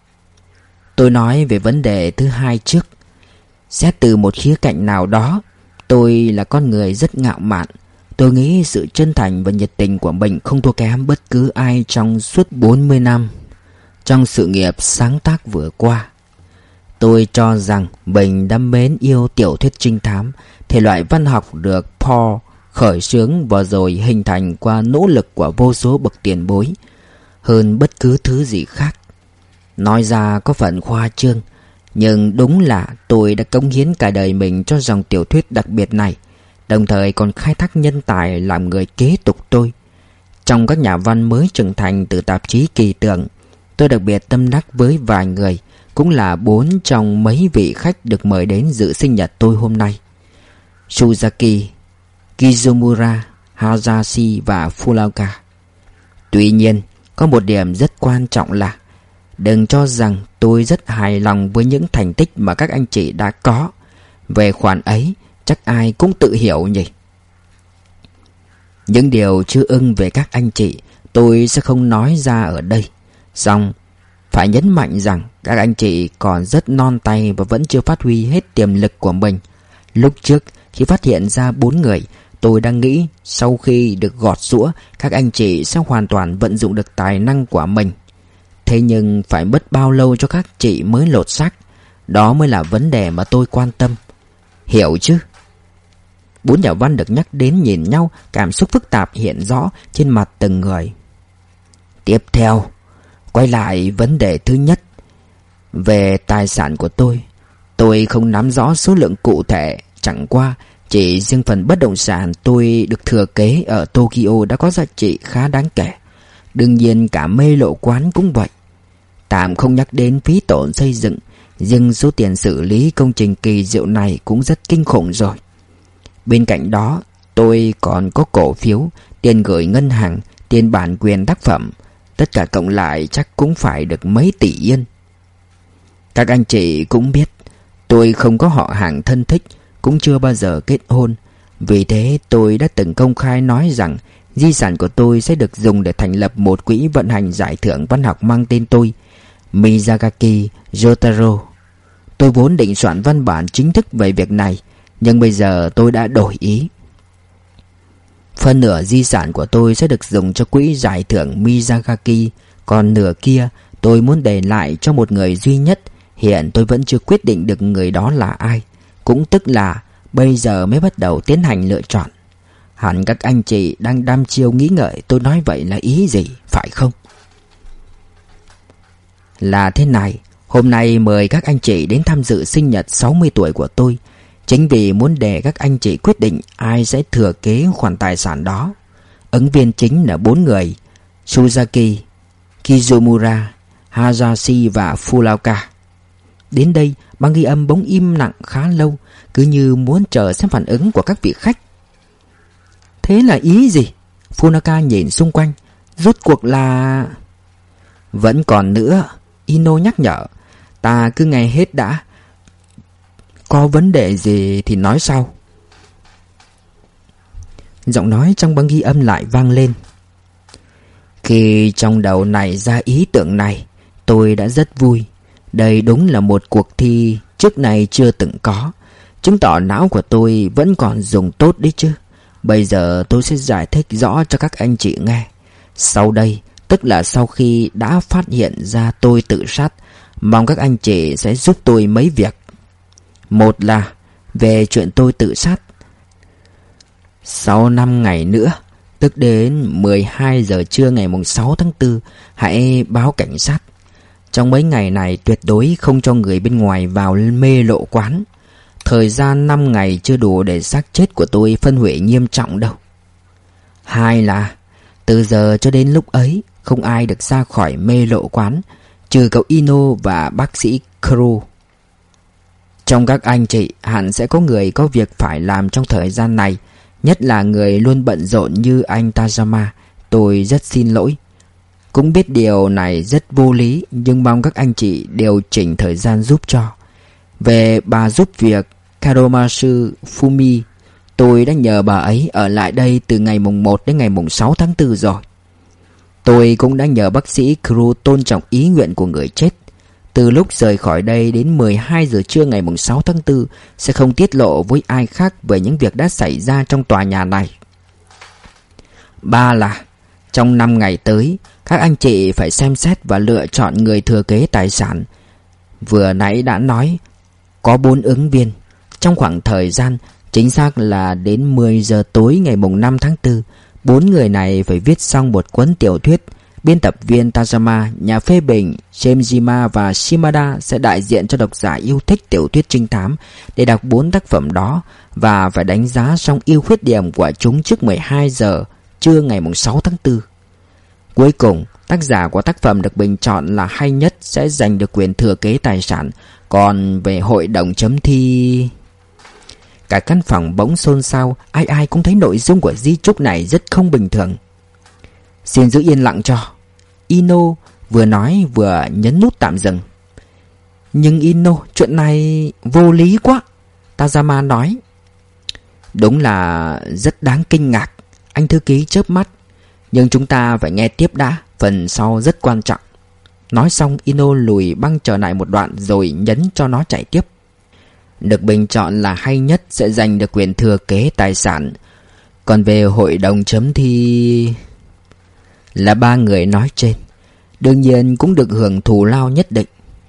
S1: Tôi nói về vấn đề thứ hai trước. Xét từ một khía cạnh nào đó, tôi là con người rất ngạo mạn. Tôi nghĩ sự chân thành và nhiệt tình của mình không thua kém bất cứ ai trong suốt bốn mươi năm trong sự nghiệp sáng tác vừa qua. Tôi cho rằng mình đã mến yêu tiểu thuyết trinh thám, thể loại văn học được Paul khởi xướng và rồi hình thành qua nỗ lực của vô số bậc tiền bối, hơn bất cứ thứ gì khác. Nói ra có phần khoa trương, nhưng đúng là tôi đã cống hiến cả đời mình cho dòng tiểu thuyết đặc biệt này, đồng thời còn khai thác nhân tài làm người kế tục tôi. Trong các nhà văn mới trưởng thành từ tạp chí Kỳ Tưởng, tôi đặc biệt tâm đắc với vài người, cũng là bốn trong mấy vị khách được mời đến dự sinh nhật tôi hôm nay: Suzaki, Kizumura, Hayashi và Funaoka. Tuy nhiên, có một điểm rất quan trọng là đừng cho rằng tôi rất hài lòng với những thành tích mà các anh chị đã có. Về khoản ấy, chắc ai cũng tự hiểu nhỉ. Những điều chưa ưng về các anh chị tôi sẽ không nói ra ở đây. Song phải nhấn mạnh rằng các anh chị còn rất non tay và vẫn chưa phát huy hết tiềm lực của mình. Lúc trước khi phát hiện ra bốn người, tôi đang nghĩ sau khi được gọt giũa, các anh chị sẽ hoàn toàn vận dụng được tài năng của mình. Thế nhưng phải mất bao lâu cho các chị mới lột xác? Đó mới là vấn đề mà tôi quan tâm. Hiểu chứ? Bốn nhà văn được nhắc đến nhìn nhau, cảm xúc phức tạp hiện rõ trên mặt từng người. Tiếp theo, quay lại vấn đề thứ nhất. Về tài sản của tôi, tôi không nắm rõ số lượng cụ thể. Chẳng qua chỉ riêng phần bất động sản tôi được thừa kế ở Tokyo đã có giá trị khá đáng kể. Đương nhiên cả mê lộ quán cũng vậy. Tạm không nhắc đến phí tổn xây dựng, riêng số tiền xử lý công trình kỳ diệu này cũng rất kinh khủng rồi. Bên cạnh đó, tôi còn có cổ phiếu, tiền gửi ngân hàng, tiền bản quyền tác phẩm. Tất cả cộng lại chắc cũng phải được mấy tỷ yên. Các anh chị cũng biết, tôi không có họ hàng thân thích, cũng chưa bao giờ kết hôn. Vì thế tôi đã từng công khai nói rằng di sản của tôi sẽ được dùng để thành lập một quỹ vận hành giải thưởng văn học mang tên tôi, Miyazaki Jotaro. Tôi vốn định soạn văn bản chính thức về việc này, nhưng bây giờ tôi đã đổi ý. Phần nửa di sản của tôi sẽ được dùng cho quỹ giải thưởng Miyazaki, còn nửa kia tôi muốn để lại cho một người duy nhất. Hiện tôi vẫn chưa quyết định được người đó là ai, cũng tức là bây giờ mới bắt đầu tiến hành lựa chọn. Hẳn các anh chị đang đăm chiêu nghĩ ngợi tôi nói vậy là ý gì, phải không? Là thế này, hôm nay mời các anh chị đến tham dự sinh nhật sáu mươi tuổi của tôi, chính vì muốn để các anh chị quyết định ai sẽ thừa kế khoản tài sản đó. Ứng viên chính là bốn người: Suzaki, Kizumura, Hayashi và Funaoka. Đến đây, băng ghi âm bỗng im lặng khá lâu, cứ như muốn chờ xem phản ứng của các vị khách. Thế là ý gì? Funaoka nhìn xung quanh. Rốt cuộc là... Vẫn còn nữa, Ino nhắc nhở. Ta cứ nghe hết đã. Có vấn đề gì thì nói sau. Giọng nói trong băng ghi âm lại vang lên. Khi trong đầu này ra ý tưởng này, tôi đã rất vui. Đây đúng là một cuộc thi trước này chưa từng có, chứng tỏ não của tôi vẫn còn dùng tốt đấy chứ. Bây giờ tôi sẽ giải thích rõ cho các anh chị nghe. Sau đây, tức là sau khi đã phát hiện ra tôi tự sát, mong các anh chị sẽ giúp tôi mấy việc. Một là về chuyện tôi tự sát. Sau năm ngày nữa, tức đến mười hai giờ trưa ngày sáu tháng tư, hãy báo cảnh sát. Trong mấy ngày này tuyệt đối không cho người bên ngoài vào mê lộ quán. Thời gian năm ngày chưa đủ để xác chết của tôi phân hủy nghiêm trọng đâu. Hai là từ giờ cho đến lúc ấy, không ai được ra khỏi mê lộ quán, trừ cậu Ino và bác sĩ Kuro. Trong các anh chị, hẳn sẽ có người có việc phải làm trong thời gian này, nhất là người luôn bận rộn như anh Tajama. Tôi rất xin lỗi. Cũng biết điều này rất vô lý, nhưng mong các anh chị điều chỉnh thời gian giúp cho. Về bà giúp việc Kadomatsu Fumi, tôi đã nhờ bà ấy ở lại đây từ ngày mùng một đến ngày mùng sáu tháng tư rồi. Tôi cũng đã nhờ bác sĩ Kuro tôn trọng ý nguyện của người chết. Từ lúc rời khỏi đây đến mười hai giờ trưa ngày mùng sáu tháng tư sẽ không tiết lộ với ai khác về những việc đã xảy ra trong tòa nhà này. Ba là trong năm ngày tới, các anh chị phải xem xét và lựa chọn người thừa kế tài sản. Vừa nãy đã nói có bốn ứng viên. Trong khoảng thời gian chính xác là đến mười giờ tối ngày mùng năm tháng tư, bốn người này phải viết xong một cuốn tiểu thuyết. Biên tập viên Tajama, nhà phê bình Shimejima và Shimada sẽ đại diện cho độc giả yêu thích tiểu thuyết trinh thám để đọc bốn tác phẩm đó và phải đánh giá xong ưu khuyết điểm của chúng trước mười hai giờ trưa ngày sáu tháng tư. Cuối cùng, tác giả của tác phẩm được bình chọn là hay nhất sẽ giành được quyền thừa kế tài sản. Còn về hội đồng chấm thi... Cả căn phòng bỗng xôn xao, ai ai cũng thấy nội dung của di chúc này rất không bình thường. Xin giữ yên lặng cho. Ino vừa nói vừa nhấn nút tạm dừng. Nhưng Ino, chuyện này vô lý quá, Tajama nói. Đúng là rất đáng kinh ngạc, anh thư ký chớp mắt. Nhưng chúng ta phải nghe tiếp đã, phần sau rất quan trọng. Nói xong Ino lùi băng trở lại một đoạn rồi nhấn cho nó chạy tiếp. Được bình chọn là hay nhất sẽ giành được quyền thừa kế tài sản. Còn về hội đồng chấm thi... là ba người nói trên, đương nhiên cũng được hưởng thù lao nhất định.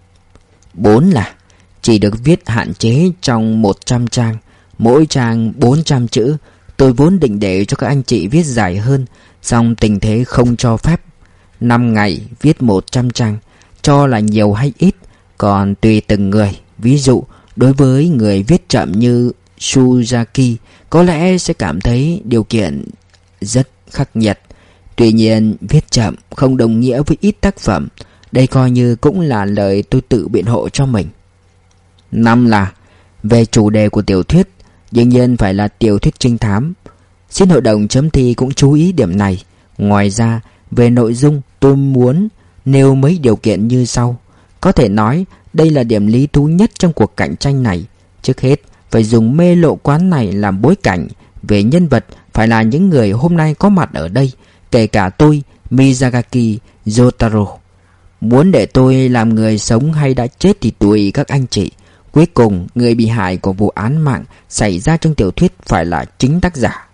S1: Bốn là chỉ được viết hạn chế trong một trăm trang, mỗi trang bốn trăm chữ. Tôi vốn định để cho các anh chị viết dài hơn, song tình thế không cho phép. Năm ngày viết một trăm trang, cho là nhiều hay ít, còn tùy từng người. Ví dụ, đối với người viết chậm như Suzaki, có lẽ sẽ cảm thấy điều kiện rất khắc nghiệt. Tuy nhiên, viết chậm không đồng nghĩa với ít tác phẩm. Đây coi như cũng là lời tôi tự biện hộ cho mình. Năm là về chủ đề của tiểu thuyết, đương nhiên phải là tiểu thuyết trinh thám. Xin hội đồng chấm thi cũng chú ý điểm này. Ngoài ra, về nội dung tôi muốn nêu mấy điều kiện như sau. Có thể nói đây là điểm lý thú nhất trong cuộc cạnh tranh này. Trước hết, phải dùng mê lộ quán này làm bối cảnh. Về nhân vật, phải là những người hôm nay có mặt ở đây, kể cả tôi, Miyazaki Jotaro. Muốn để tôi làm người sống hay đã chết thì tùy các anh chị. Cuối cùng, người bị hại của vụ án mạng xảy ra trong tiểu thuyết phải là chính tác giả.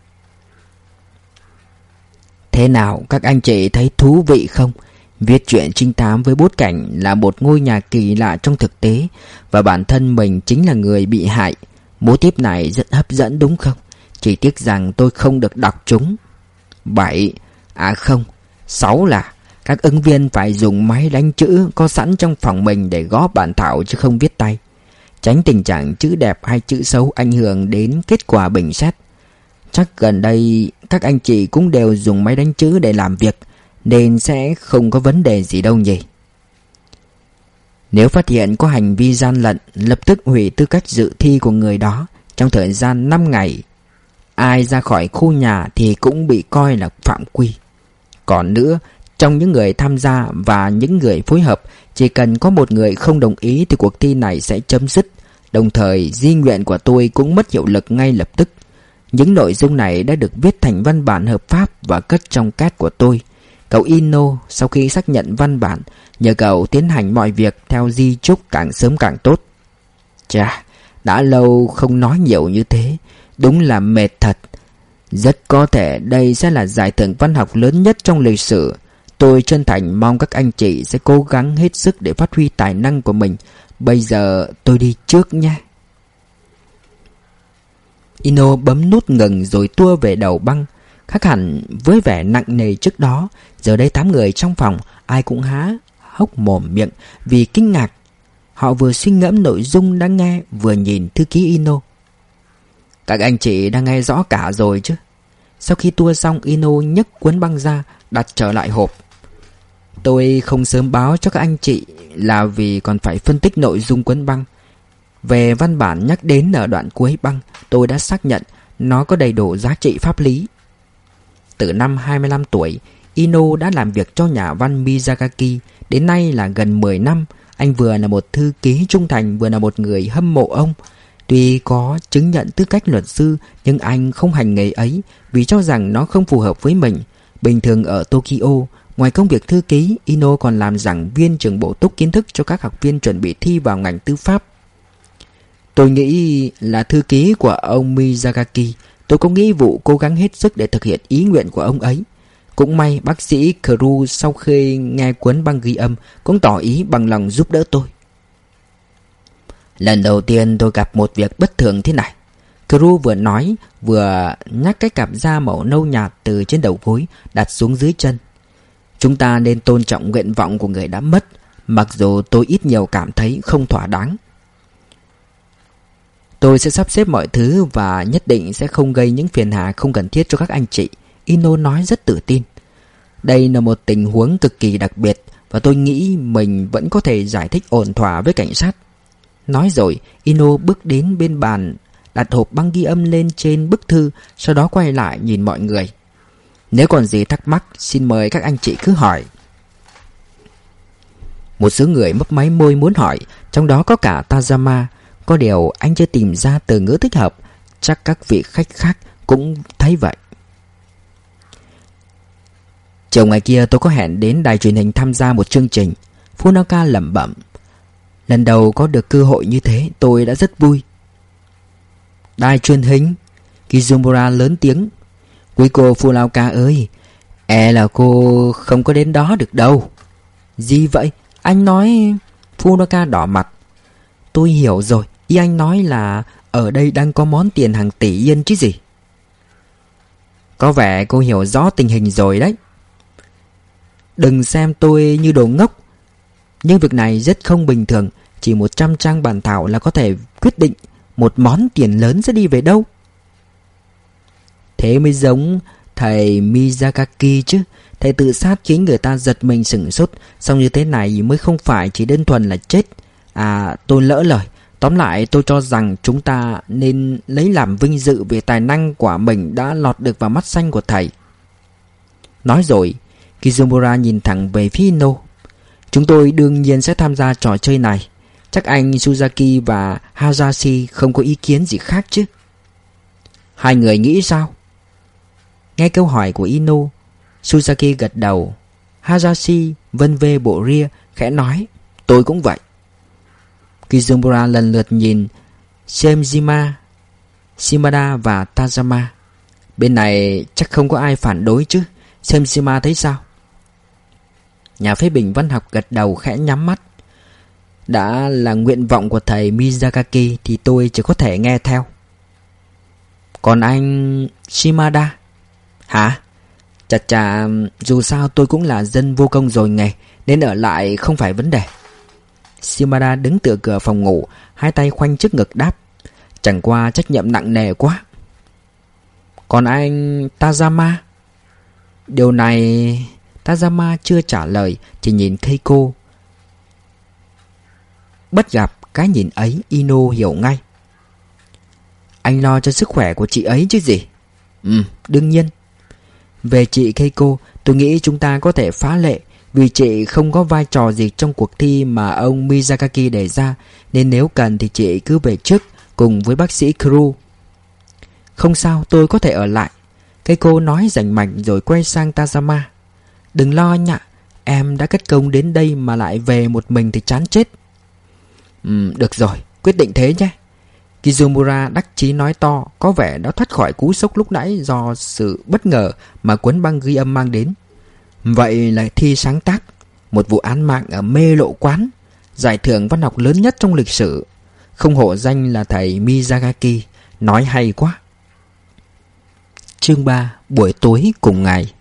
S1: Thế nào, các anh chị thấy thú vị không? Viết truyện trinh thám với bối cảnh là một ngôi nhà kỳ lạ trong thực tế, và bản thân mình chính là người bị hại. Mô típ này rất hấp dẫn đúng không? Chỉ tiếc rằng tôi không được đọc chúng. Bảy. À không, sáu là các ứng viên phải dùng máy đánh chữ có sẵn trong phòng mình để gõ bản thảo chứ không viết tay. Tránh tình trạng chữ đẹp hay chữ xấu ảnh hưởng đến kết quả bình xét. Chắc gần đây các anh chị cũng đều dùng máy đánh chữ để làm việc, nên sẽ không có vấn đề gì đâu nhỉ. Nếu phát hiện có hành vi gian lận, lập tức hủy tư cách dự thi của người đó trong thời gian năm ngày. Ai ra khỏi khu nhà thì cũng bị coi là phạm quy. Còn nữa, trong những người tham gia và những người phối hợp, chỉ cần có một người không đồng ý thì cuộc thi này sẽ chấm dứt. Đồng thời, di nguyện của tôi cũng mất hiệu lực ngay lập tức. Những nội dung này đã được viết thành văn bản hợp pháp và cất trong két của tôi. Cậu Ino sau khi xác nhận văn bản, nhờ cậu tiến hành mọi việc theo di chúc càng sớm càng tốt. Chà, đã lâu không nói nhiều như thế, đúng là mệt thật. Rất có thể đây sẽ là giải thưởng văn học lớn nhất trong lịch sử. Tôi chân thành mong các anh chị sẽ cố gắng hết sức để phát huy tài năng của mình. Bây giờ tôi đi trước nha. Ino bấm nút ngừng rồi tua về đầu băng. Khác hẳn với vẻ nặng nề trước đó, giờ đây tám người trong phòng ai cũng há hốc mồm miệng vì kinh ngạc. Họ vừa suy ngẫm nội dung đang nghe, vừa nhìn thư ký Ino. Các anh chị đang nghe rõ cả rồi chứ? Sau khi tua xong, Ino nhấc cuốn băng ra, đặt trở lại hộp. Tôi không sớm báo cho các anh chị là vì còn phải phân tích nội dung cuốn băng. Về văn bản nhắc đến ở đoạn cuối băng, tôi đã xác nhận nó có đầy đủ giá trị pháp lý. Từ năm hai mươi lăm tuổi, Ino đã làm việc cho nhà văn Miyazaki. Đến nay là gần mười năm. Anh vừa là một thư ký trung thành, vừa là một người hâm mộ ông. Tuy có chứng nhận tư cách luật sư, nhưng anh không hành nghề ấy vì cho rằng nó không phù hợp với mình. Bình thường ở Tokyo, ngoài công việc thư ký, Ino còn làm giảng viên trường bổ túc kiến thức cho các học viên chuẩn bị thi vào ngành tư pháp. Tôi nghĩ là thư ký của ông Miyazaki, tôi có nghĩa vụ cố gắng hết sức để thực hiện ý nguyện của ông ấy. Cũng may bác sĩ Crew sau khi nghe cuốn băng ghi âm cũng tỏ ý bằng lòng giúp đỡ tôi. Lần đầu tiên tôi gặp một việc bất thường thế này. Crew vừa nói vừa nhắc cái cặp da màu nâu nhạt từ trên đầu gối đặt xuống dưới chân. Chúng ta nên tôn trọng nguyện vọng của người đã mất, mặc dù tôi ít nhiều cảm thấy không thỏa đáng. Tôi sẽ sắp xếp mọi thứ và nhất định sẽ không gây những phiền hà không cần thiết cho các anh chị. Ino nói rất tự tin. Đây là một tình huống cực kỳ đặc biệt và tôi nghĩ mình vẫn có thể giải thích ổn thỏa với cảnh sát. Nói rồi, Ino bước đến bên bàn, đặt hộp băng ghi âm lên trên bức thư, sau đó quay lại nhìn mọi người. Nếu còn gì thắc mắc, xin mời các anh chị cứ hỏi. Một số người mấp máy môi muốn hỏi, trong đó có cả Tajama. Có điều anh chưa tìm ra từ ngữ thích hợp. Chắc các vị khách khác cũng thấy vậy. Chiều ngày kia tôi có hẹn đến đài truyền hình tham gia một chương trình. Funaka lẩm bẩm. Lần đầu có được cơ hội như thế, tôi đã rất vui. Đài truyền hình? Kizumura lớn tiếng. Quý cô Funaka ơi, e là cô không có đến đó được đâu. Gì vậy? Anh nói... Funaka đỏ mặt. Tôi hiểu rồi, ý anh nói là ở đây đang có món tiền hàng tỷ yên chứ gì. Có vẻ cô hiểu rõ tình hình rồi đấy. Đừng xem tôi như đồ ngốc. Nhưng việc này rất không bình thường. Chỉ một trăm trang bản thảo là có thể quyết định một món tiền lớn sẽ đi về đâu. Thế mới giống thầy Miyazaki chứ. Thầy tự sát khiến người ta giật mình sửng sốt. Xong như thế này mới không phải chỉ đơn thuần là chết. À, tôi lỡ lời. Tóm lại tôi cho rằng chúng ta nên lấy làm vinh dự vì tài năng của mình đã lọt được vào mắt xanh của thầy. Nói rồi, Kizumura nhìn thẳng về phía Ino. Chúng tôi đương nhiên sẽ tham gia trò chơi này. Chắc anh Suzaki và Hayashi không có ý kiến gì khác chứ? Hai người nghĩ sao? Nghe câu hỏi của Ino, Suzaki gật đầu. Hayashi vân vê bộ ria, khẽ nói, tôi cũng vậy. Kizumura lần lượt nhìn Senjima, Shimada và Tajama. Bên này chắc không có ai phản đối chứ? Senjima thấy sao? Nhà phê bình văn học gật đầu khẽ nhắm mắt. Đã là nguyện vọng của thầy Miyazaki thì tôi chỉ có thể nghe theo. Còn anh Shimada? Hả? Chà chà, dù sao tôi cũng là dân vô công rồi nghề, nên ở lại không phải vấn đề. Shimada đứng tựa cửa phòng ngủ, hai tay khoanh trước ngực đáp. Chẳng qua trách nhiệm nặng nề quá. Còn anh Tajama? Điều này... Tajama chưa trả lời, chỉ nhìn Keiko. Bắt gặp cái nhìn ấy, Ino hiểu ngay. Anh lo cho sức khỏe của chị ấy chứ gì? Ừ, đương nhiên. Về chị Keiko, tôi nghĩ chúng ta có thể phá lệ. Vì chị không có vai trò gì trong cuộc thi mà ông Miyazaki đề ra, nên nếu cần thì chị cứ về trước cùng với bác sĩ Crew. Không sao, tôi có thể ở lại, Keiko nói rành mạch rồi quay sang Tazama. Đừng lo anh ạ, em đã cất công đến đây mà lại về một mình thì chán chết. Ừ, được rồi, quyết định thế nhé. Kizumura đắc chí nói to, có vẻ đã thoát khỏi cú sốc lúc nãy do sự bất ngờ mà cuốn băng ghi âm mang đến. Vậy là thi sáng tác, một vụ án mạng ở Mê Lộ Quán, giải thưởng văn học lớn nhất trong lịch sử. Không hổ danh là thầy Miyazaki, nói hay quá. Chương ba, buổi tối cùng ngày.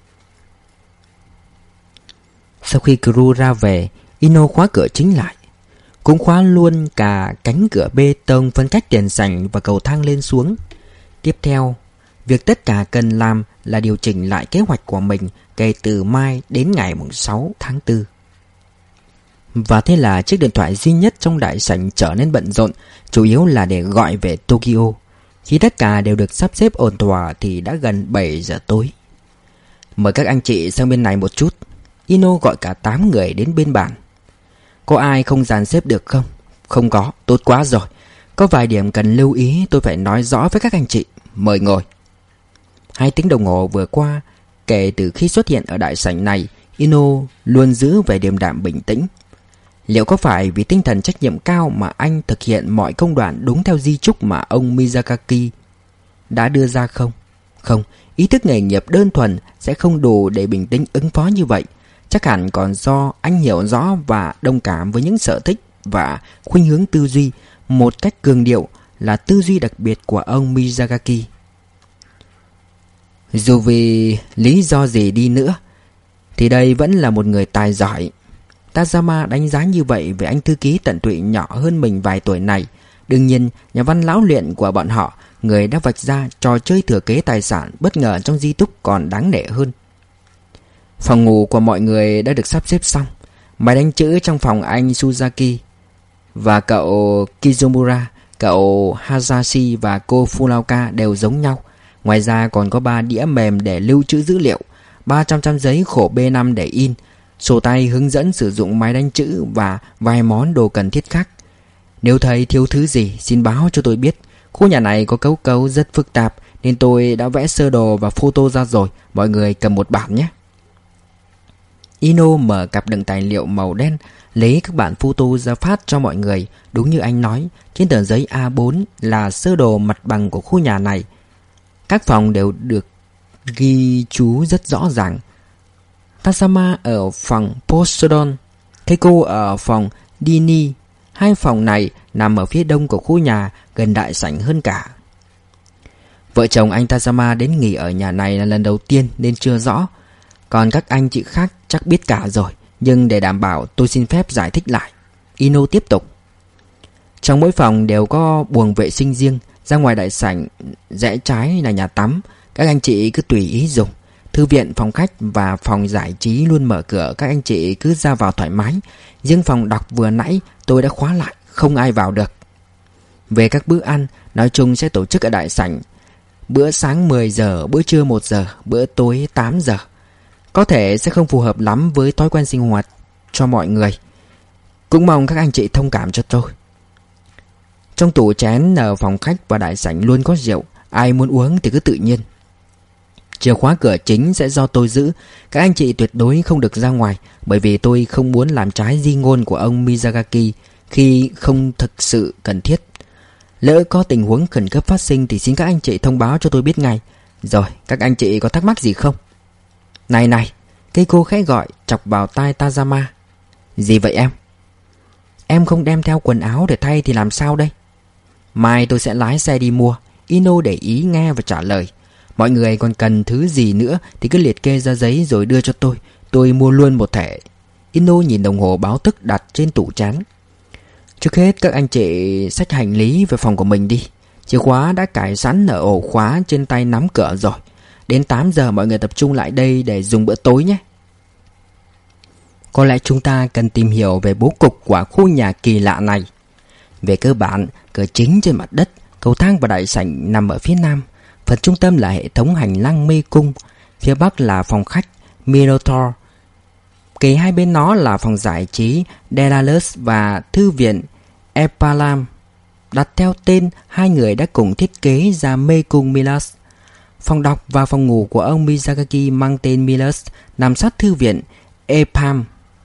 S1: Sau khi Kuru ra về, Ino khóa cửa chính lại, cũng khóa luôn cả cánh cửa bê tông phân cách tiền sảnh và cầu thang lên xuống. Tiếp theo, việc tất cả cần làm là điều chỉnh lại kế hoạch của mình kể từ mai đến ngày sáu tháng tư. Và thế là chiếc điện thoại duy nhất trong đại sảnh trở nên bận rộn, chủ yếu là để gọi về Tokyo. Khi tất cả đều được sắp xếp ổn thỏa thì đã gần bảy giờ tối. Mời các anh chị sang bên này một chút. Ino gọi cả tám người đến bên bàn. Có ai không dàn xếp được không? Không có, tốt quá rồi. Có vài điểm cần lưu ý tôi phải nói rõ với các anh chị. Mời ngồi. Hai tiếng đồng hồ vừa qua, kể từ khi xuất hiện ở đại sảnh này, Ino luôn giữ vẻ điềm đạm bình tĩnh. Liệu có phải vì tinh thần trách nhiệm cao mà anh thực hiện mọi công đoạn đúng theo di chúc mà ông Miyazaki đã đưa ra không? Không, ý thức nghề nghiệp đơn thuần sẽ không đủ để bình tĩnh ứng phó như vậy. Chắc hẳn còn do anh hiểu rõ và đồng cảm với những sở thích và khuynh hướng tư duy một cách cường điệu là tư duy đặc biệt của ông Miyazaki. Dù vì lý do gì đi nữa thì đây vẫn là một người tài giỏi. Tazama đánh giá như vậy về anh thư ký tận tụy nhỏ hơn mình vài tuổi này. Đương nhiên, nhà văn lão luyện của bọn họ, người đã vạch ra trò chơi thừa kế tài sản bất ngờ trong di túc còn đáng nể hơn. Phòng ngủ của mọi người đã được sắp xếp xong. Máy đánh chữ trong phòng anh Suzaki và cậu Kizumura, cậu Hayashi và cô Furuoka đều giống nhau. Ngoài ra còn có ba đĩa mềm để lưu trữ dữ liệu, ba trăm trang giấy khổ B năm để in, sổ tay hướng dẫn sử dụng máy đánh chữ và vài món đồ cần thiết khác. Nếu thấy thiếu thứ gì xin báo cho tôi biết. Khu nhà này có cấu cấu rất phức tạp nên tôi đã vẽ sơ đồ và photo ra rồi. Mọi người cầm một bản nhé. Ino mở cặp đựng tài liệu màu đen, lấy các bản photo ra phát cho mọi người. Đúng như anh nói, trên tờ giấy A bốn là sơ đồ mặt bằng của khu nhà này. Các phòng đều được ghi chú rất rõ ràng. Tazama ở phòng Poseidon, Keiko ở phòng Dini. Hai phòng này nằm ở phía đông của khu nhà, gần đại sảnh hơn cả. Vợ chồng anh Tazama đến nghỉ ở nhà này là lần đầu tiên nên chưa rõ. Còn các anh chị khác chắc biết cả rồi, nhưng để đảm bảo tôi xin phép giải thích lại. Ino tiếp tục. Trong mỗi phòng đều có buồng vệ sinh riêng. Ra ngoài đại sảnh rẽ trái là nhà tắm, các anh chị cứ tùy ý dùng. Thư viện, phòng khách và phòng giải trí luôn mở cửa, các anh chị cứ ra vào thoải mái. Riêng phòng đọc vừa nãy tôi đã khóa lại, không ai vào được. Về các bữa ăn, nói chung sẽ tổ chức ở đại sảnh. Bữa sáng mười giờ, bữa trưa một giờ, bữa tối tám giờ. Có thể sẽ không phù hợp lắm với thói quen sinh hoạt cho mọi người. Cũng mong các anh chị thông cảm cho tôi. Trong tủ chén ở phòng khách và đại sảnh luôn có rượu, ai muốn uống thì cứ tự nhiên. Chìa khóa cửa chính sẽ do tôi giữ. Các anh chị tuyệt đối không được ra ngoài, bởi vì tôi không muốn làm trái di ngôn của ông Miyazaki khi không thực sự cần thiết. Lỡ có tình huống khẩn cấp phát sinh thì xin các anh chị thông báo cho tôi biết ngay. Rồi, các anh chị có thắc mắc gì không? Này này, Keiko khẽ gọi, chọc vào tai Tazama. Gì vậy em? Em không đem theo quần áo để thay thì làm sao đây? Mai tôi sẽ lái xe đi mua. Ino để ý nghe và trả lời. Mọi người còn cần thứ gì nữa thì cứ liệt kê ra giấy rồi đưa cho tôi. Tôi mua luôn một thẻ. Ino nhìn đồng hồ báo thức đặt trên tủ chén. Trước hết các anh chị xách hành lý về phòng của mình đi. Chìa khóa đã cài sẵn ở ổ khóa trên tay nắm cửa rồi. Đến tám giờ mọi người tập trung lại đây để dùng bữa tối nhé. Có lẽ chúng ta cần tìm hiểu về bố cục của khu nhà kỳ lạ này. Về cơ bản, cửa chính trên mặt đất, cầu thang và đại sảnh nằm ở phía nam. Phần trung tâm là hệ thống hành lang mê cung. Phía bắc là phòng khách Minotaur. Kề hai bên nó là phòng giải trí Daedalus và thư viện Epalam. đặt theo tên hai người đã cùng thiết kế ra mê cung Milas. Phòng đọc và phòng ngủ của ông Miyazaki mang tên Milas nằm sát thư viện Epam.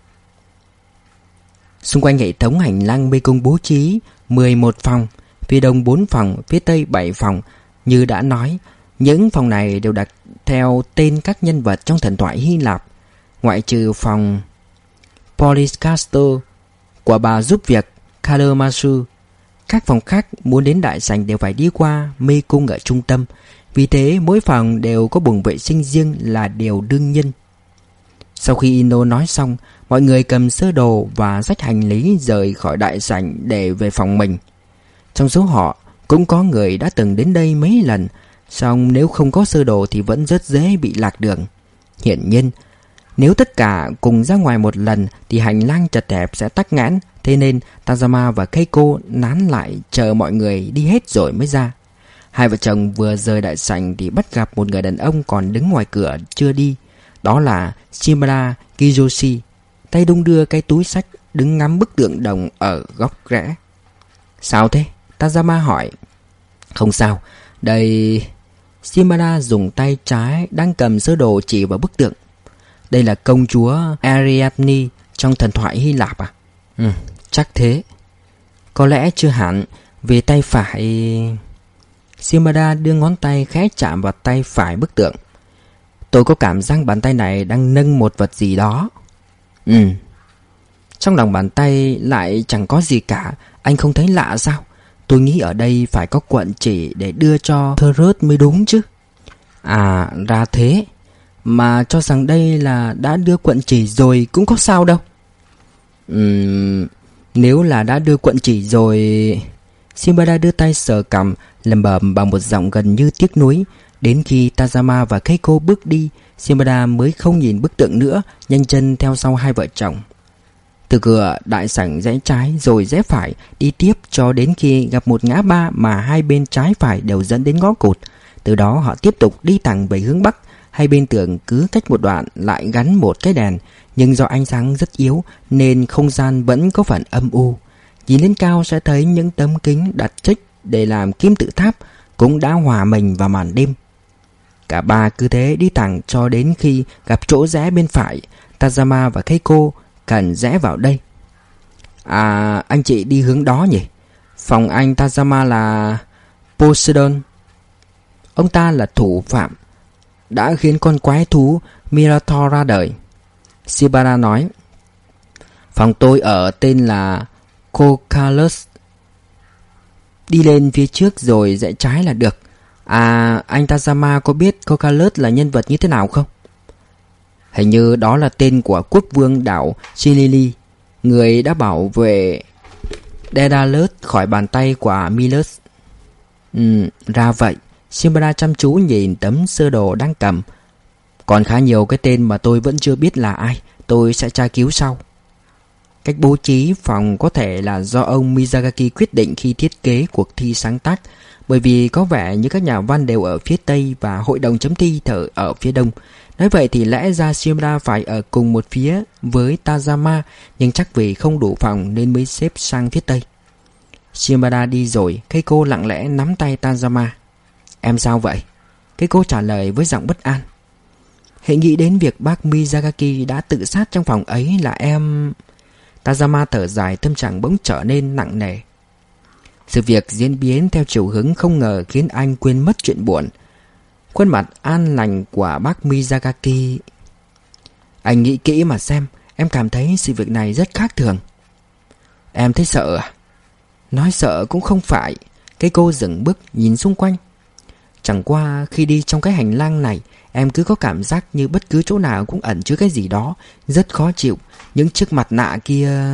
S1: Xung quanh hệ thống hành lang mê cung bố trí mười một phòng, phía đông bốn phòng, phía tây bảy phòng. Như đã nói, những phòng này đều đặt theo tên các nhân vật trong thần thoại Hy Lạp, ngoại trừ phòng Polycasto của bà giúp việc Kalemasu. Các phòng khác muốn đến đại sảnh đều phải đi qua mê cung ở trung tâm. Vì thế mỗi phòng đều có buồng vệ sinh riêng là điều đương nhiên. Sau khi Ino nói xong, mọi người cầm sơ đồ và xách hành lý rời khỏi đại sảnh để về phòng mình. Trong số họ cũng có người đã từng đến đây mấy lần, song nếu không có sơ đồ thì vẫn rất dễ bị lạc đường. Hiển nhiên, nếu tất cả cùng ra ngoài một lần thì hành lang chật hẹp sẽ tắc nghẽn. Thế nên Tazama và Keiko nán lại chờ mọi người đi hết rồi mới ra. Hai vợ chồng vừa rời đại sảnh thì bắt gặp một người đàn ông còn đứng ngoài cửa chưa đi. Đó là Shimada Kiyoshi, tay đung đưa cái túi xách, đứng ngắm bức tượng đồng ở góc rẽ. Sao thế? Tazama hỏi. Không sao, đây... Shimada dùng tay trái đang cầm sơ đồ chỉ vào bức tượng. Đây là công chúa Ariadne trong thần thoại Hy Lạp à? Ừ, chắc thế. Có lẽ chưa hẳn, vì tay phải... Shimada đưa ngón tay khẽ chạm vào tay phải bức tượng. Tôi có cảm giác bàn tay này đang nâng một vật gì đó. Ừ. Trong lòng bàn tay lại chẳng có gì cả. Anh không thấy lạ sao? Tôi nghĩ ở đây phải có cuộn chỉ để đưa cho Thirus mới đúng chứ. À, ra thế. Mà cho rằng đây là đã đưa cuộn chỉ rồi cũng có sao đâu. Ừm... Nếu là đã đưa cuộn chỉ rồi... Shimada đưa tay sờ cằm, lẩm bẩm bằng một giọng gần như tiếc nuối. Đến khi Tazama và Keiko bước đi, Shimada mới không nhìn bức tượng nữa, nhanh chân theo sau hai vợ chồng. Từ cửa đại sảnh rẽ trái rồi rẽ phải, đi tiếp cho đến khi gặp một ngã ba mà hai bên trái phải đều dẫn đến ngõ cụt. Từ đó họ tiếp tục đi thẳng về hướng bắc. Hai bên tường cứ cách một đoạn lại gắn một cái đèn, nhưng do ánh sáng rất yếu nên không gian vẫn có phần âm u. Nhìn lên cao sẽ thấy những tấm kính đặt trích để làm kim tự tháp cũng đã hòa mình vào màn đêm. Cả ba cứ thế đi thẳng cho đến khi gặp chỗ rẽ bên phải. Tazama và Keiko cần rẽ vào đây. À, anh chị đi hướng đó nhỉ? Phòng anh Tazama là Poseidon. Ông ta là thủ phạm đã khiến con quái thú Minotaur ra đời. Shibara nói. Phòng tôi ở tên là Kokalus. Đi lên phía trước rồi rẽ trái là được. À, anh Tazama có biết Kokalus là nhân vật như thế nào không? Hình như đó là tên của quốc vương đảo Chilili, người đã bảo vệ Daedalus khỏi bàn tay của Milos. Ừ, ra vậy. Shimada chăm chú nhìn tấm sơ đồ đang cầm. Còn khá nhiều cái tên mà tôi vẫn chưa biết là ai. Tôi sẽ tra cứu sau. Cách bố trí phòng có thể là do ông Miyazaki quyết định khi thiết kế cuộc thi sáng tác, bởi vì có vẻ như các nhà văn đều ở phía Tây và hội đồng chấm thi thở ở phía Đông. Nói vậy thì lẽ ra Shimada phải ở cùng một phía với Tazama, nhưng chắc vì không đủ phòng nên mới xếp sang phía Tây. Shimada đi rồi, Keiko lặng lẽ nắm tay Tazama. Em sao vậy? Keiko trả lời với giọng bất an. Hãy nghĩ đến việc bác Miyazaki đã tự sát trong phòng ấy là em... Tazama thở dài, tâm trạng bỗng trở nên nặng nề. Sự việc diễn biến theo chiều hướng không ngờ khiến anh quên mất chuyện buồn. Khuôn mặt an lành của bác Miyazaki. Anh nghĩ kỹ mà xem, em cảm thấy sự việc này rất khác thường. Em thấy sợ à? Nói sợ cũng không phải. Cái cô dừng bước nhìn xung quanh. Chẳng qua khi đi trong cái hành lang này, em cứ có cảm giác như bất cứ chỗ nào cũng ẩn chứa cái gì đó rất khó chịu. Những chiếc mặt nạ kia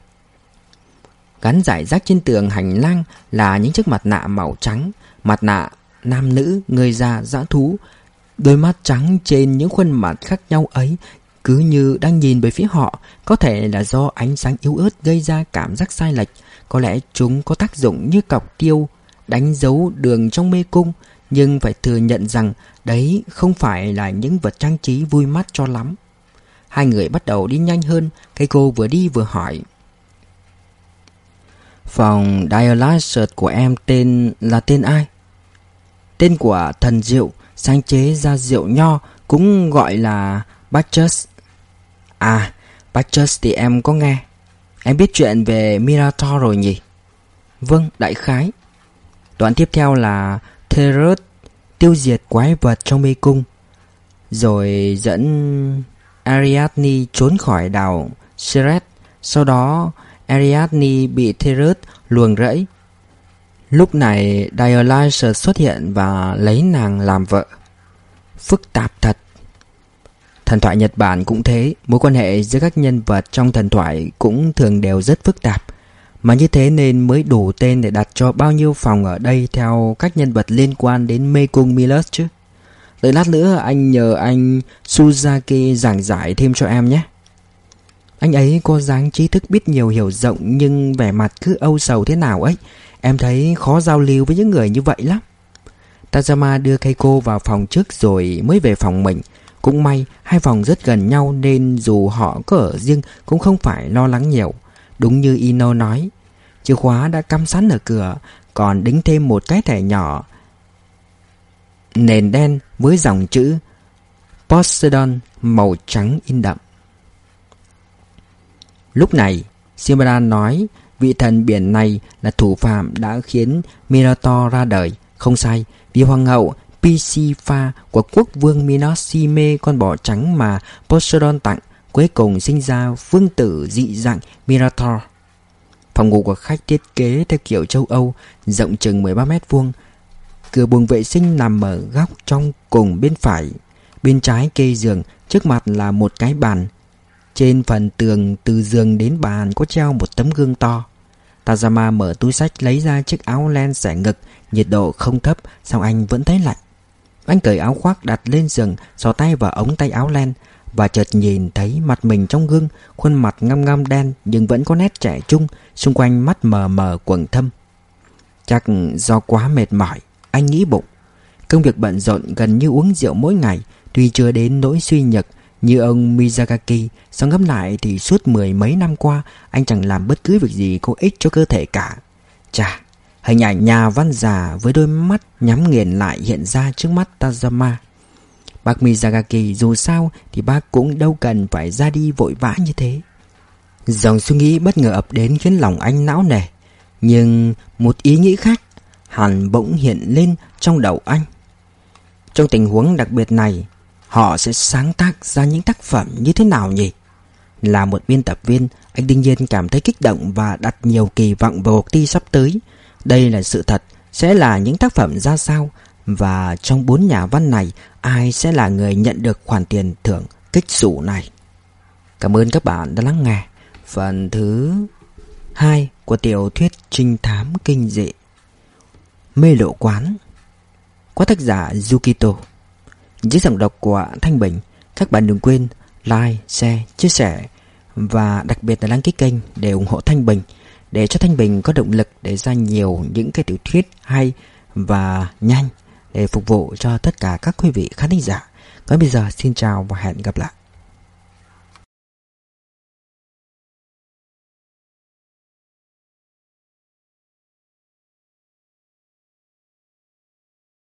S1: gắn rải rác trên tường hành lang là những chiếc mặt nạ màu trắng. Mặt nạ nam nữ, người già, dã thú. Đôi mắt trắng trên những khuôn mặt khác nhau ấy cứ như đang nhìn về phía họ. Có thể là do ánh sáng yếu ớt gây ra cảm giác sai lệch. Có lẽ chúng có tác dụng như cọc tiêu đánh dấu đường trong mê cung. Nhưng phải thừa nhận rằng đấy không phải là những vật trang trí vui mắt cho lắm. Hai người bắt đầu đi nhanh hơn. Keiko vừa đi vừa hỏi. Phòng Dialysis của em tên là tên ai? Tên của thần rượu sáng chế ra rượu nho, cũng gọi là Bacchus. À, Bacchus thì em có nghe. Em biết chuyện về Minotaur rồi nhỉ? Vâng, đại khái. Đoạn tiếp theo là Theseus tiêu diệt quái vật trong mê cung, rồi dẫn Ariadne trốn khỏi đảo Ceres. Sau đó Ariadne bị Theseus luồng rẫy. Lúc này Dionysus xuất hiện và lấy nàng làm vợ. Phức tạp thật. Thần thoại Nhật Bản cũng thế. Mối quan hệ giữa các nhân vật trong thần thoại cũng thường đều rất phức tạp. Mà như thế nên mới đủ tên để đặt cho bao nhiêu phòng ở đây theo các nhân vật liên quan đến mê cung Milos chứ. Đợi lát nữa anh nhờ anh Suzaki giảng giải thêm cho em nhé. Anh ấy có dáng trí thức biết nhiều hiểu rộng, nhưng vẻ mặt cứ âu sầu thế nào ấy. Em thấy khó giao lưu với những người như vậy lắm. Tajama đưa Keiko vào phòng trước rồi mới về phòng mình. Cũng may hai phòng rất gần nhau nên dù họ có ở riêng cũng không phải lo lắng nhiều. Đúng như Ino nói, chìa khóa đã cắm sẵn ở cửa, còn đính thêm một cái thẻ nhỏ nền đen với dòng chữ Poseidon màu trắng in đậm. Lúc này Simran nói vị thần biển này là thủ phạm đã khiến Minotaur ra đời. Không sai, vì hoàng hậu Pisipha của quốc vương Minos si mê con bò trắng mà Poseidon tặng, cuối cùng sinh ra vương tử dị dạng Minotaur. Phòng ngủ của khách thiết kế theo kiểu châu Âu, rộng chừng mười ba mét vuông. Cửa buồng vệ sinh nằm ở góc trong cùng bên phải. Bên trái kê giường, trước mặt là một cái bàn. Trên phần tường từ giường đến bàn có treo một tấm gương to. Tajama mở túi sách lấy ra chiếc áo len xẻ ngực. Nhiệt độ không thấp, song anh vẫn thấy lạnh. Anh cởi áo khoác đặt lên giường, xỏ tay vào ống tay áo len, và chợt nhìn thấy mặt mình trong gương. Khuôn mặt ngăm ngăm đen nhưng vẫn có nét trẻ trung, xung quanh mắt mờ mờ quầng thâm. Chắc do quá mệt mỏi, anh nghĩ bụng. Công việc bận rộn gần như uống rượu mỗi ngày. Tuy chưa đến nỗi suy nhược như ông Miyazaki, song ngẫm lại thì suốt mười mấy năm qua anh chẳng làm bất cứ việc gì có ích cho cơ thể cả. Chà, hình ảnh nhà văn già với đôi mắt nhắm nghiền lại hiện ra trước mắt Tajama. Bác Miyazaki dù sao thì bác cũng đâu cần phải ra đi vội vã như thế. Dòng suy nghĩ bất ngờ ập đến khiến lòng anh não nề. Nhưng một ý nghĩ khác hẳn bỗng hiện lên trong đầu anh. Trong tình huống đặc biệt này, họ sẽ sáng tác ra những tác phẩm như thế nào nhỉ? Là một biên tập viên, anh đương nhiên cảm thấy kích động và đặt nhiều kỳ vọng vào cuộc thi sắp tới. Đây là sự thật, sẽ là những tác phẩm ra sao? Và trong bốn nhà văn này, ai sẽ là người nhận được khoản tiền thưởng kích xù này? Cảm ơn các bạn đã lắng nghe phần thứ hai của tiểu thuyết trinh thám kinh dị Mê Lộ Quán của tác giả Yukito, dưới giọng đọc của Thanh Bình. Các bạn đừng quên like, share, chia sẻ và đặc biệt là đăng ký kênh để ủng hộ Thanh Bình, để cho Thanh Bình có động lực để ra nhiều những cái tiểu thuyết hay và nhanh để phục vụ cho tất cả các quý vị khán thính giả. Còn bây giờ xin chào và hẹn gặp lại.